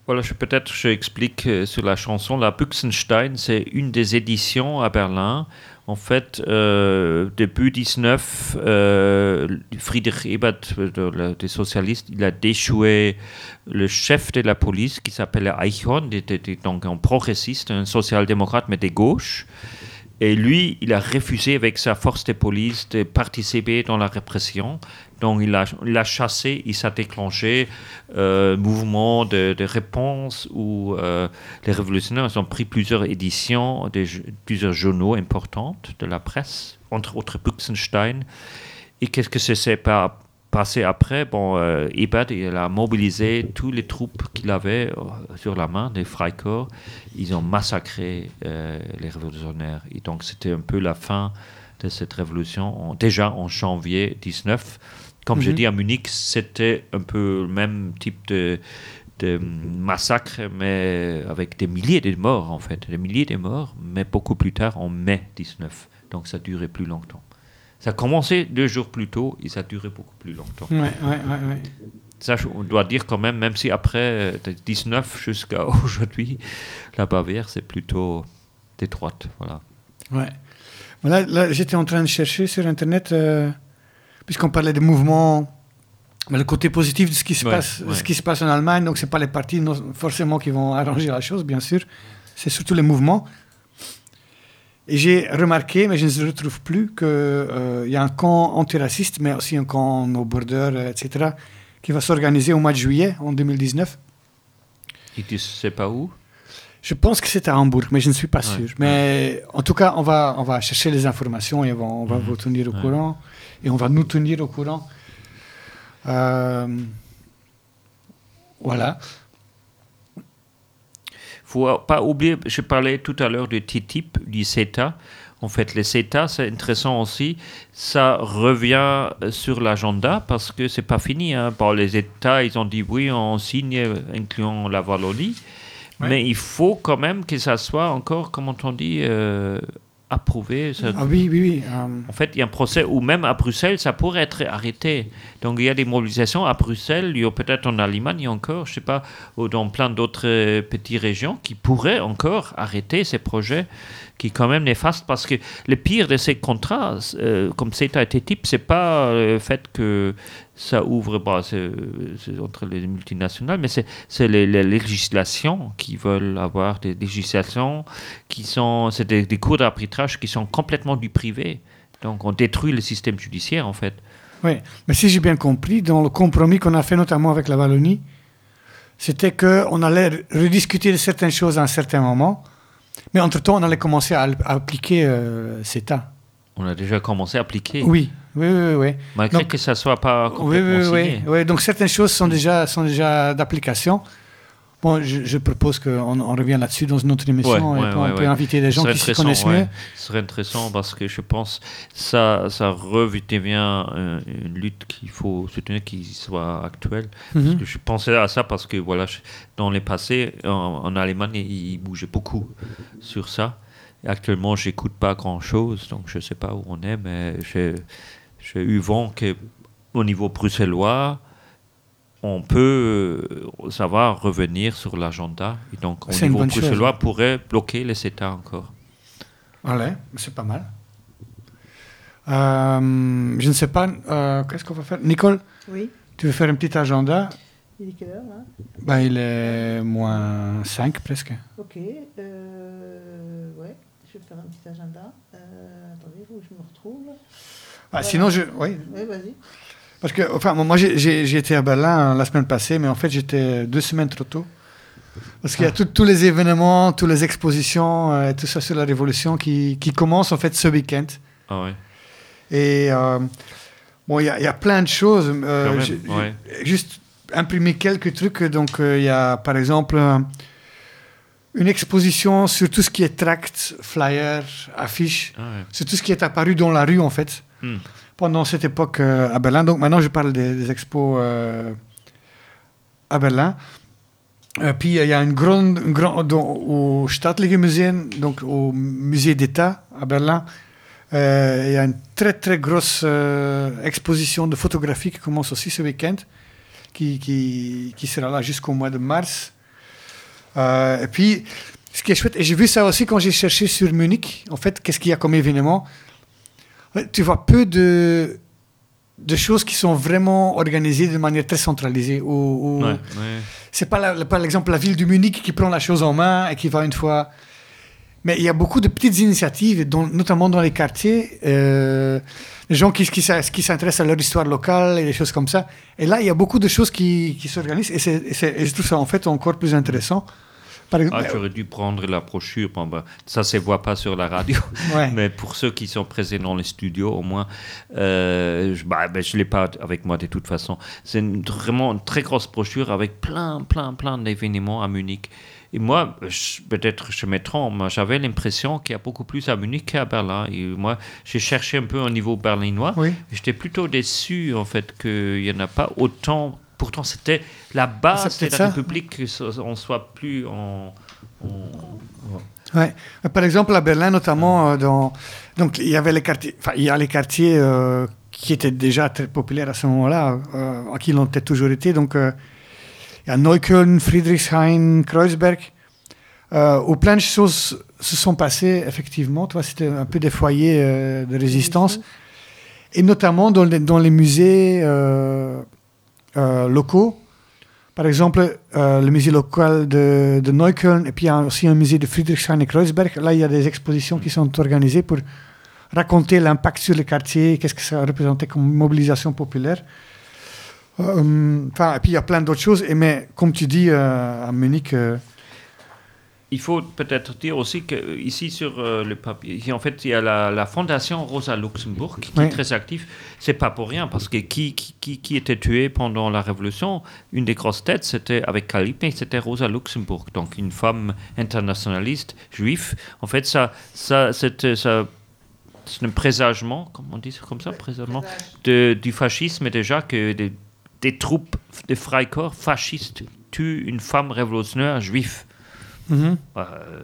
Voilà, je, peut-être je explique euh, sur la chanson. La Büchsenstein, c'est une des éditions à Berlin. En fait, euh, début dix-neuf, euh, Friedrich Ebert, euh, des socialistes, il a déchoué le chef de la police qui s'appelait Eichhorn, qui était donc un progressiste, un social-démocrate, mais de gauche. Et lui, il a refusé avec sa force de police de participer dans la répression. Donc il a, il a chassé, il s'est déclenché un euh, mouvement de, de réponse où euh, les révolutionnaires ont pris plusieurs éditions, de, plusieurs journaux importants de la presse, entre autres Büchsenstein. Et qu'est-ce que ça s'est pas passé après? Bon, euh, Ebert, il a mobilisé toutes les troupes qu'il avait euh, sur la main, des Freikorps. Ils ont massacré euh, les révolutionnaires. Et donc c'était un peu la fin de cette révolution, en, déjà en janvier dix-neuf. Comme mm-hmm. je dis, à Munich, c'était un peu le même type de, de massacre, mais avec des milliers de morts, en fait. Des milliers de morts, mais beaucoup plus tard, en mai dix-neuf. Donc ça durait plus longtemps. Ça a commencé deux jours plus tôt et ça a duré beaucoup plus longtemps. Ouais, ouais, ouais, ouais. Ça, on doit dire quand même, même si après dix-neuf jusqu'à aujourd'hui, la Bavière, c'est plutôt détroite. Voilà. Ouais. Là, là, j'étais en train de chercher sur Internet... Euh... Puisqu'on parlait des mouvements, mais le côté positif de ce qui se, ouais, passe, ouais. ce qui se passe en Allemagne, donc ce n'est pas les partis non, forcément qui vont arranger la chose, bien sûr, c'est surtout les mouvements. Et j'ai remarqué, mais je ne le retrouve plus, qu'il euh, y a un camp antiraciste, mais aussi un camp no border, et cetera, qui va s'organiser au mois de juillet, en deux mille dix-neuf. Et tu ne sais pas où? Je pense que c'est à Hambourg, mais je ne suis pas ouais, sûr. Mais ouais. en tout cas, on va, on va chercher les informations et on va, on va mmh. vous tenir au ouais. courant. Et on va nous tenir au courant. Euh, voilà. Il ne faut pas oublier, je parlais tout à l'heure du T T I P, du CETA. En fait, le CETA, c'est intéressant aussi. Ça revient sur l'agenda parce que ce n'est pas fini. Hein. Bon, les États, ils ont dit oui, on signe, incluant la Wallonie. Ouais. Mais il faut quand même que ça soit encore, comment on dit, euh, approuvé. Ça... Ah oui, oui, oui. Um... En fait, il y a un procès où même à Bruxelles, ça pourrait être arrêté. Donc, il y a des mobilisations à Bruxelles, il y a peut-être en Allemagne encore, je ne sais pas, ou dans plein d'autres petites régions qui pourraient encore arrêter ces projets qui sont quand même néfastes. Parce que le pire de ces contrats, euh, comme CETA et T T I P, ce n'est pas le fait que ça ouvre, bah, c'est, c'est entre les multinationales, mais c'est, c'est les, les législations qui veulent avoir des législations qui sont, c'est des, des cours d'arbitrage qui sont complètement du privé. Donc on détruit le système judiciaire en fait. Oui, mais si j'ai bien compris, dans le compromis qu'on a fait notamment avec la Wallonie, c'était qu'on allait rediscuter de certaines choses à un certain moment, mais entre-temps on allait commencer à, à appliquer euh, CETA. On a déjà commencé à appliquer. Oui, oui, oui, oui. Malgré donc, que ça ne soit pas complètement oui, oui, signé. Oui, oui, donc certaines choses sont déjà, sont déjà d'application. Bon, je, je propose qu'on on revienne là-dessus dans une autre émission ouais, et ouais, on ouais, peut ouais. inviter des gens qui se connaissent ouais. mieux. Ce serait intéressant parce que je pense que ça, ça redevient une, une lutte qu'il faut soutenir, qui soit actuelle. Mm-hmm. Parce que je pensais à ça parce que voilà, je, dans les passés, en, en Allemagne, ils bougeaient beaucoup sur ça. Et actuellement, je n'écoute pas grand-chose, donc je ne sais pas où on est, mais j'ai, j'ai eu vent qu'au niveau bruxellois, on peut savoir revenir sur l'agenda. Et donc, au c'est niveau bruxellois, chose. pourrait bloquer le CETA encore. Allez, c'est pas mal. Euh, je ne sais pas, euh, qu'est-ce qu'on va faire? Nicole, oui. Tu veux faire un petit agenda? Il est quelle heure, là? Ben, il est moins cinq, presque. Ok. Euh, ouais, je vais faire un petit agenda. Euh, attendez, il faut que je me retrouve. Ah, voilà. Sinon, je... Oui, oui vas-y. Parce que, enfin, moi, j'ai, j'ai, j'ai été à Berlin la semaine passée, mais en fait, j'étais deux semaines trop tôt. Parce qu'il y a ah. tous les événements, toutes les expositions, euh, tout ça sur la Révolution qui, qui commencent, en fait, ce week-end. Ah ouais. Et, euh, bon, il y, y a plein de choses. Euh, même, j'ai, ouais. j'ai juste imprimé quelques trucs. Donc, il euh, y a, par exemple, euh, une exposition sur tout ce qui est tracts, flyers, affiches, ah ouais. sur tout ce qui est apparu dans la rue, en fait. Hmm. Pendant cette époque euh, à Berlin. Donc maintenant, je parle des, des expos euh, à Berlin. Euh, puis il y a une grande, une grande dans, au Staatliche Museum, donc au musée d'État à Berlin. Euh, il y a une très très grosse euh, exposition de photographie qui commence aussi ce week-end, qui, qui, qui sera là jusqu'au mois de mars. Euh, et puis, ce qui est chouette, et j'ai vu ça aussi quand j'ai cherché sur Munich, en fait, qu'est-ce qu'il y a comme événement. Tu vois peu de, de choses qui sont vraiment organisées de manière très centralisée. Ou, ou Ouais, ouais. c'est pas, la, par exemple, la ville de Munich qui prend la chose en main et qui va une fois... Mais il y a beaucoup de petites initiatives, dont, notamment dans les quartiers, euh, les gens qui, qui, qui s'intéressent à leur histoire locale et des choses comme ça. Et là, il y a beaucoup de choses qui, qui s'organisent et, c'est, et, c'est, et je trouve ça en fait encore plus intéressant. Par exemple, Ah, j'aurais dû prendre la brochure. Bon, ben, ça ne se voit pas sur la radio. Ouais. Mais pour ceux qui sont présents dans les studios, au moins, euh, je bah, ben, je ne l'ai pas avec moi de toute façon. C'est une, vraiment une très grosse brochure avec plein, plein, plein d'événements à Munich. Et moi, je, peut-être je me trompe, mais j'avais l'impression qu'il y a beaucoup plus à Munich qu'à Berlin. Et moi, j'ai cherché un peu au niveau berlinois. Oui. J'étais plutôt déçu, en fait, qu'il n'y en a pas autant. Pourtant, c'était la base de la ça. République, qu'on ne soit plus en... en... Ouais. Par exemple, à Berlin, notamment, euh, dans, donc il y avait les quartiers, enfin, il y a les quartiers euh, qui étaient déjà très populaires à ce moment-là, euh, qui l'ont peut-être toujours été. Donc, euh, il y a Neukölln, Friedrichshain, Kreuzberg, euh, où plein de choses se sont passées, effectivement. Tu vois, c'était un peu des foyers euh, de résistance. Et notamment dans les, dans les musées euh, euh, locaux. Par exemple, euh, le musée local de, de Neukölln, et puis il y a aussi un musée de Friedrichshain et Kreuzberg. Là, il y a des expositions qui sont organisées pour raconter l'impact sur les quartiers, qu'est-ce que ça représentait comme mobilisation populaire. Euh, enfin, et puis il y a plein d'autres choses. Et mais comme tu dis, euh, à Munich... Euh, Il faut peut-être dire aussi qu'ici sur euh, le papier, ici, en fait, il y a la, la fondation Rosa Luxemburg qui oui. est très active. C'est pas pour rien, parce que qui, qui, qui était tué pendant la Révolution, une des grosses têtes, c'était avec Karl Liebknecht, c'était Rosa Luxemburg, donc une femme internationaliste juive. En fait, ça, ça, c'était, ça, c'est un présagement, comment on dit comme ça, présagement, de, du fascisme déjà, que des, des troupes de Freikorps fascistes tuent une femme révolutionnaire juive. Mm-hmm. Euh,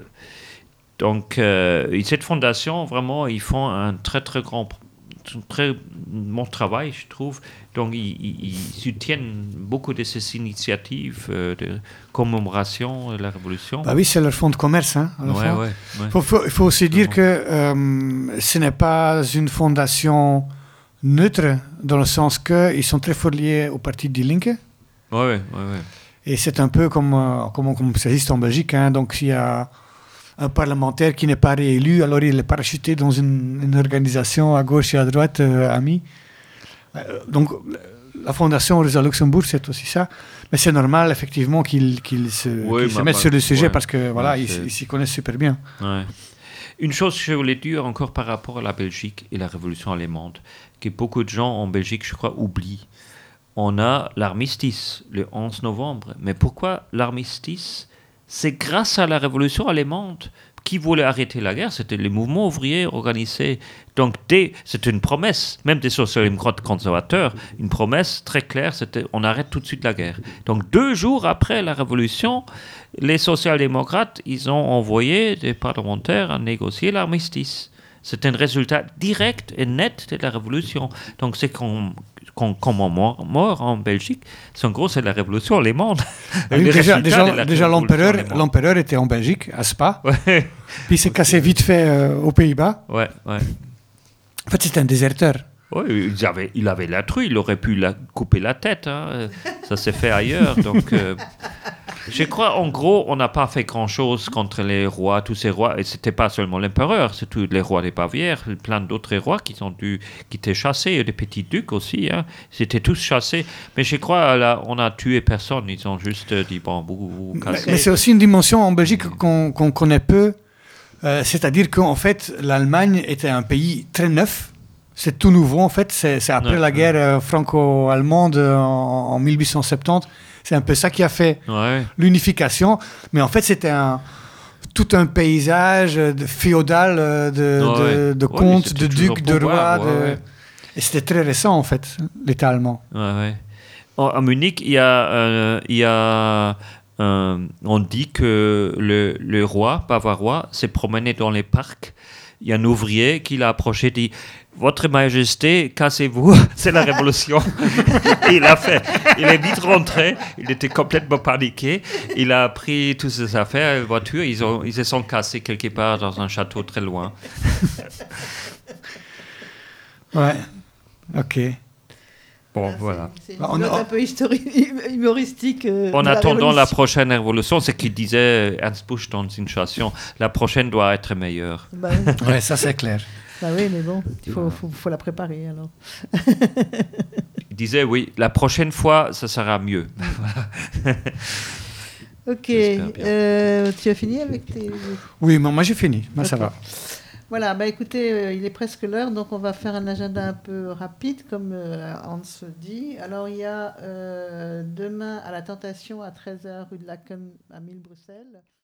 donc, euh, cette fondation, vraiment, ils font un très, très grand, très bon travail, je trouve. Donc, ils, ils, ils soutiennent beaucoup de ces initiatives euh, de commémoration de la Révolution. Bah oui, c'est leur fonds de commerce. Hein, ouais, ouais, ouais. Faut, faut, il faut aussi dire que euh, ce n'est pas une fondation neutre, dans le sens qu'ils sont très fort liés au parti Die Linke. Ouais, ouais, ouais. Et c'est un peu comme, euh, comme, comme ça existe en Belgique. Hein. Donc, s'il y a un parlementaire qui n'est pas réélu, alors il est parachuté dans une, une organisation à gauche et à droite, euh, amis. Euh, donc, la fondation Rosa Luxemburg, c'est aussi ça. Mais c'est normal, effectivement, qu'ils, qu'ils se, oui, qu'ils se mettent sur le sujet ouais. parce que voilà, ouais, ils, ils s'y connaissent super bien. Ouais. Une chose que je voulais dire encore par rapport à la Belgique et la Révolution allemande, que beaucoup de gens en Belgique, je crois, oublient. On a l'armistice, le onze novembre. Mais pourquoi l'armistice ? C'est grâce à la Révolution allemande qui voulait arrêter la guerre. C'était les mouvements ouvriers organisés. Donc, dès, c'était une promesse, même des social-démocrates conservateurs, une promesse très claire, c'était on arrête tout de suite la guerre. Donc, deux jours après la Révolution, les social-démocrates, ils ont envoyé des parlementaires à négocier l'armistice. C'est un résultat direct et net de la Révolution. Donc, c'est qu'on... Quand, quand on mort, mort en Belgique, c'est en gros, c'est la révolution allemande. Oui, déjà, déjà, de déjà l'empereur, l'empereur était en Belgique, à Spa. Ouais. Puis il s'est cassé vite fait euh, aux Pays-Bas. Ouais, ouais. En fait, c'était un déserteur. Oui, il avait, il avait la truie, il aurait pu la, couper la tête. Hein. Ça s'est fait ailleurs. Donc, euh, je crois, en gros, on n'a pas fait grand-chose contre les rois, tous ces rois. Et ce n'était pas seulement l'empereur, c'est tous les rois des Bavières, plein d'autres rois qui, sont dû, qui étaient chassés, des petits ducs aussi. Hein. Ils étaient tous chassés. Mais je crois, là, on n'a tué personne. Ils ont juste dit, bon, vous vous cassez. Mais, mais c'est aussi une dimension en Belgique qu'on, qu'on connaît peu. Euh, c'est-à-dire qu'en fait, l'Allemagne était un pays très neuf. C'est tout nouveau, en fait. C'est, c'est après ouais, la guerre euh, franco-allemande euh, en, en mille huit cent soixante-dix. C'est un peu ça qui a fait ouais. l'unification. Mais en fait, c'était un, tout un paysage de, féodal de, ouais. de, de ouais, comtes, de ducs, de rois. Ouais, de... ouais. Et c'était très récent, en fait, l'État allemand. Ouais, ouais. Oh, à Munich, il y a... Euh, il y a euh, on dit que le, le roi bavarois s'est promené dans les parcs il y a un ouvrier qui l'a approché et dit « Votre Majesté, cassez-vous, c'est la révolution ». Il a fait, il est vite rentré, il était complètement paniqué, il a pris toutes ses affaires, la voiture, ils, ont, ils se sont cassés quelque part dans un château très loin. Ouais, ok. Bon, Ah, voilà. C'est, c'est Bah, une on note a- un peu histori- humoristique. euh, En de la attendant la révolution. prochaine révolution, c'est qu'il disait Ernst Busch dans une chanson, la prochaine doit être meilleure. Bah, oui. Ouais, ça c'est clair. Bah oui, mais bon, il faut, faut, faut la préparer alors. Il disait oui, la prochaine fois, ça sera mieux. Ok, J'espère bien. euh, tu as fini avec tes... Oui, mais moi j'ai fini. Moi ça Ok. va. Voilà, bah écoutez, euh, il est presque l'heure, donc on va faire un agenda un peu rapide, comme euh, Hans dit. Alors il y a euh, demain à la Tentation à treize heures rue de Laken à mille Bruxelles.